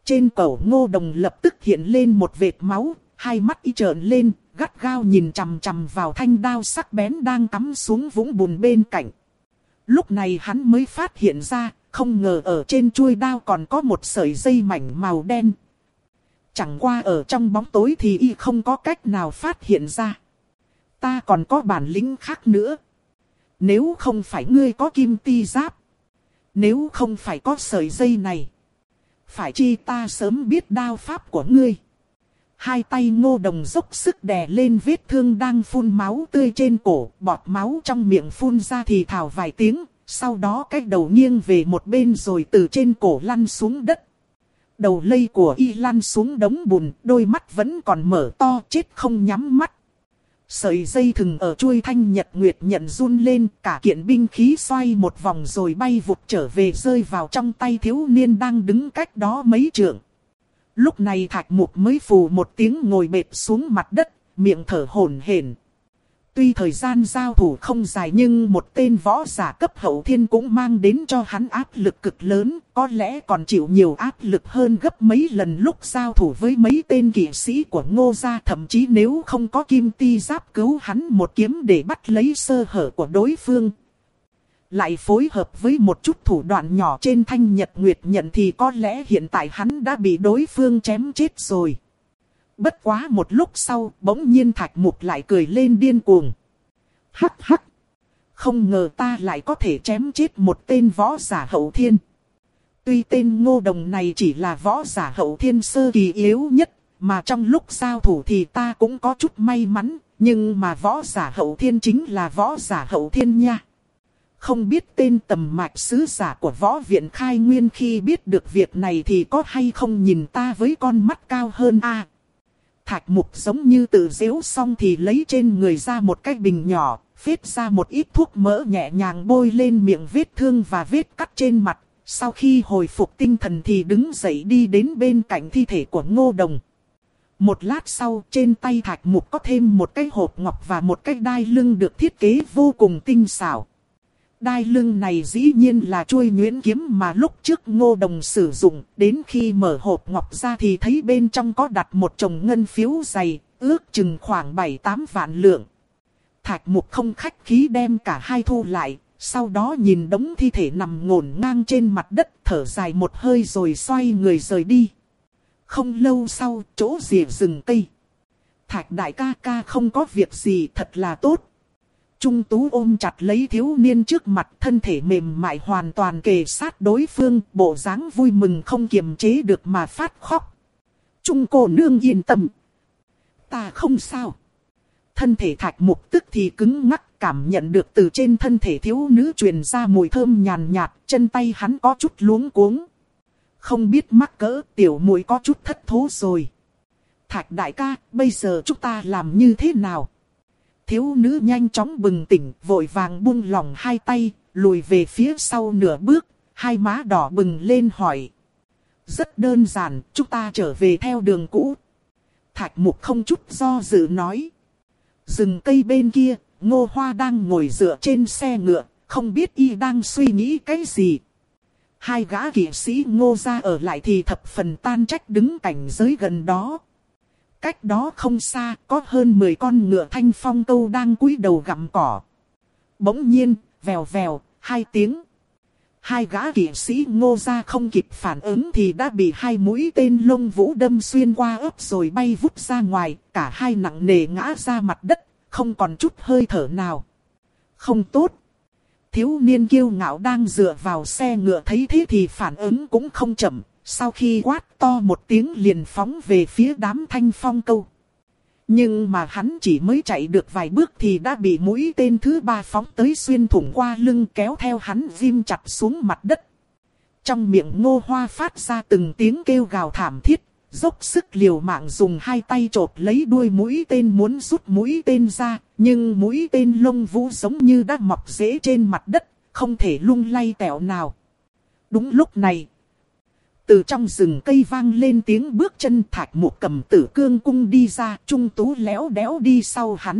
Trên cổ Ngô Đồng lập tức hiện lên một vệt máu, hai mắt y trợn lên, gắt gao nhìn chằm chằm vào thanh đao sắc bén đang cắm xuống vũng bùn bên cạnh. Lúc này hắn mới phát hiện ra, không ngờ ở trên chuôi đao còn có một sợi dây mảnh màu đen. Chẳng qua ở trong bóng tối thì y không có cách nào phát hiện ra. Ta còn có bản lĩnh khác nữa. Nếu không phải ngươi có kim ti giáp, nếu không phải có sợi dây này, phải chi ta sớm biết đao pháp của ngươi. Hai tay Ngô Đồng dốc sức đè lên vết thương đang phun máu tươi trên cổ, bọt máu trong miệng phun ra thì thào vài tiếng, sau đó cái đầu nghiêng về một bên rồi từ trên cổ lăn xuống đất. Đầu lây của y lăn xuống đống bùn, đôi mắt vẫn còn mở to, chết không nhắm mắt. Sợi dây thừng ở chuôi thanh nhật nguyệt nhận run lên, cả kiện binh khí xoay một vòng rồi bay vụt trở về rơi vào trong tay thiếu niên đang đứng cách đó mấy trượng. Lúc này Thạch Mục mới phù một tiếng ngồi bệt xuống mặt đất, miệng thở hổn hển. Tuy thời gian giao thủ không dài nhưng một tên võ giả cấp hậu thiên cũng mang đến cho hắn áp lực cực lớn, có lẽ còn chịu nhiều áp lực hơn gấp mấy lần lúc giao thủ với mấy tên kỵ sĩ của Ngô gia, thậm chí nếu không có kim ti giáp cứu hắn một kiếm để bắt lấy sơ hở của đối phương, lại phối hợp với một chút thủ đoạn nhỏ trên thanh nhật nguyệt nhận thì có lẽ hiện tại hắn đã bị đối phương chém chết rồi. Bất quá một lúc sau, bỗng nhiên Thạch Mục lại cười lên điên cuồng. Hắc hắc! Không ngờ ta lại có thể chém chết một tên võ giả hậu thiên. Tuy tên Ngô Đồng này chỉ là võ giả hậu thiên sơ kỳ yếu nhất, mà trong lúc giao thủ thì ta cũng có chút may mắn, nhưng mà võ giả hậu thiên chính là võ giả hậu thiên nha. Không biết tên tầm mạch sứ giả của võ viện khai nguyên khi biết được việc này thì có hay không nhìn ta với con mắt cao hơn a? À, Thạch Mục giống như tự giễu xong thì lấy trên người ra một cái bình nhỏ, phết ra một ít thuốc mỡ nhẹ nhàng bôi lên miệng vết thương và vết cắt trên mặt. Sau khi hồi phục tinh thần thì đứng dậy đi đến bên cạnh thi thể của Ngô Đồng. Một lát sau, trên tay Thạch Mục có thêm một cái hộp ngọc và một cái đai lưng được thiết kế vô cùng tinh xảo. Đai lưng này dĩ nhiên là chuôi nhuyễn kiếm mà lúc trước Ngô Đồng sử dụng, đến khi mở hộp ngọc ra thì thấy bên trong có đặt một chồng ngân phiếu dày, ước chừng khoảng bảy tám vạn lượng. Thạch Mục không khách khí đem cả hai thu lại, sau đó nhìn đống thi thể nằm ngổn ngang trên mặt đất, thở dài một hơi rồi xoay người rời đi. Không lâu sau, chỗ rìa rừng cây. Thạch đại ca ca không có việc gì, thật là tốt. Trung Tú ôm chặt lấy thiếu niên trước mặt, thân thể mềm mại hoàn toàn kề sát đối phương, bộ dáng vui mừng không kiềm chế được mà phát khóc. Trung cô nương yên tâm. Ta không sao. Thân thể Thạch Mục tức thì cứng ngắc, cảm nhận được từ trên thân thể thiếu nữ truyền ra mùi thơm nhàn nhạt, chân tay hắn có chút luống cuống. Không biết mắc cỡ, tiểu muội có chút thất thố rồi. Thạch đại ca, bây giờ chúng ta làm như thế nào? Thiếu nữ nhanh chóng bừng tỉnh, vội vàng buông lỏng hai tay, lùi về phía sau nửa bước, hai má đỏ bừng lên hỏi. Rất đơn giản, chúng ta trở về theo đường cũ. Thạch Mục không chút do dự nói. Rừng cây bên kia, Ngô Hoa đang ngồi dựa trên xe ngựa, không biết y đang suy nghĩ cái gì. Hai gã kỵ sĩ Ngô gia ở lại thì thập phần tan trách đứng cảnh giới gần đó. Cách đó không xa, có hơn mười con ngựa thanh phong câu đang cúi đầu gặm cỏ. Bỗng nhiên, vèo vèo, hai tiếng. Hai gã kỵ sĩ Ngô gia không kịp phản ứng thì đã bị hai mũi tên lông vũ đâm xuyên qua ớt rồi bay vút ra ngoài. Cả hai nặng nề ngã ra mặt đất, không còn chút hơi thở nào. Không tốt. Thiếu niên kiêu ngạo đang dựa vào xe ngựa thấy thế thì phản ứng cũng không chậm. Sau khi quát to một tiếng liền phóng về phía đám thanh phong câu. Nhưng mà hắn chỉ mới chạy được vài bước thì đã bị mũi tên thứ ba phóng tới xuyên thủng qua lưng, kéo theo hắn ghim chặt xuống mặt đất. Trong miệng Ngô Hoa phát ra từng tiếng kêu gào thảm thiết, dốc sức liều mạng dùng hai tay chộp lấy đuôi mũi tên muốn rút mũi tên ra, nhưng mũi tên lông vũ giống như đã mọc rễ trên mặt đất, không thể lung lay tẹo nào. Đúng lúc này, từ trong rừng cây vang lên tiếng bước chân. Thạch Mục cầm tử cương cung đi ra, Trung Tú léo đéo đi sau hắn.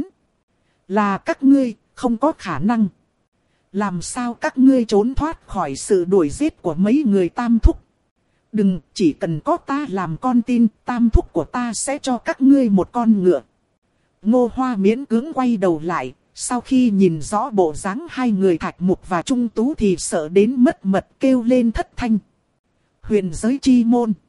Là các ngươi, không có khả năng. Làm sao các ngươi trốn thoát khỏi sự đuổi giết của mấy người tam thúc? Đừng, chỉ cần có ta làm con tin, tam thúc của ta sẽ cho các ngươi một con ngựa. Ngô Hoa miễn cưỡng quay đầu lại, sau khi nhìn rõ bộ dáng hai người Thạch Mục và Trung Tú thì sợ đến mất mật kêu lên thất thanh. Huyền giới chi môn.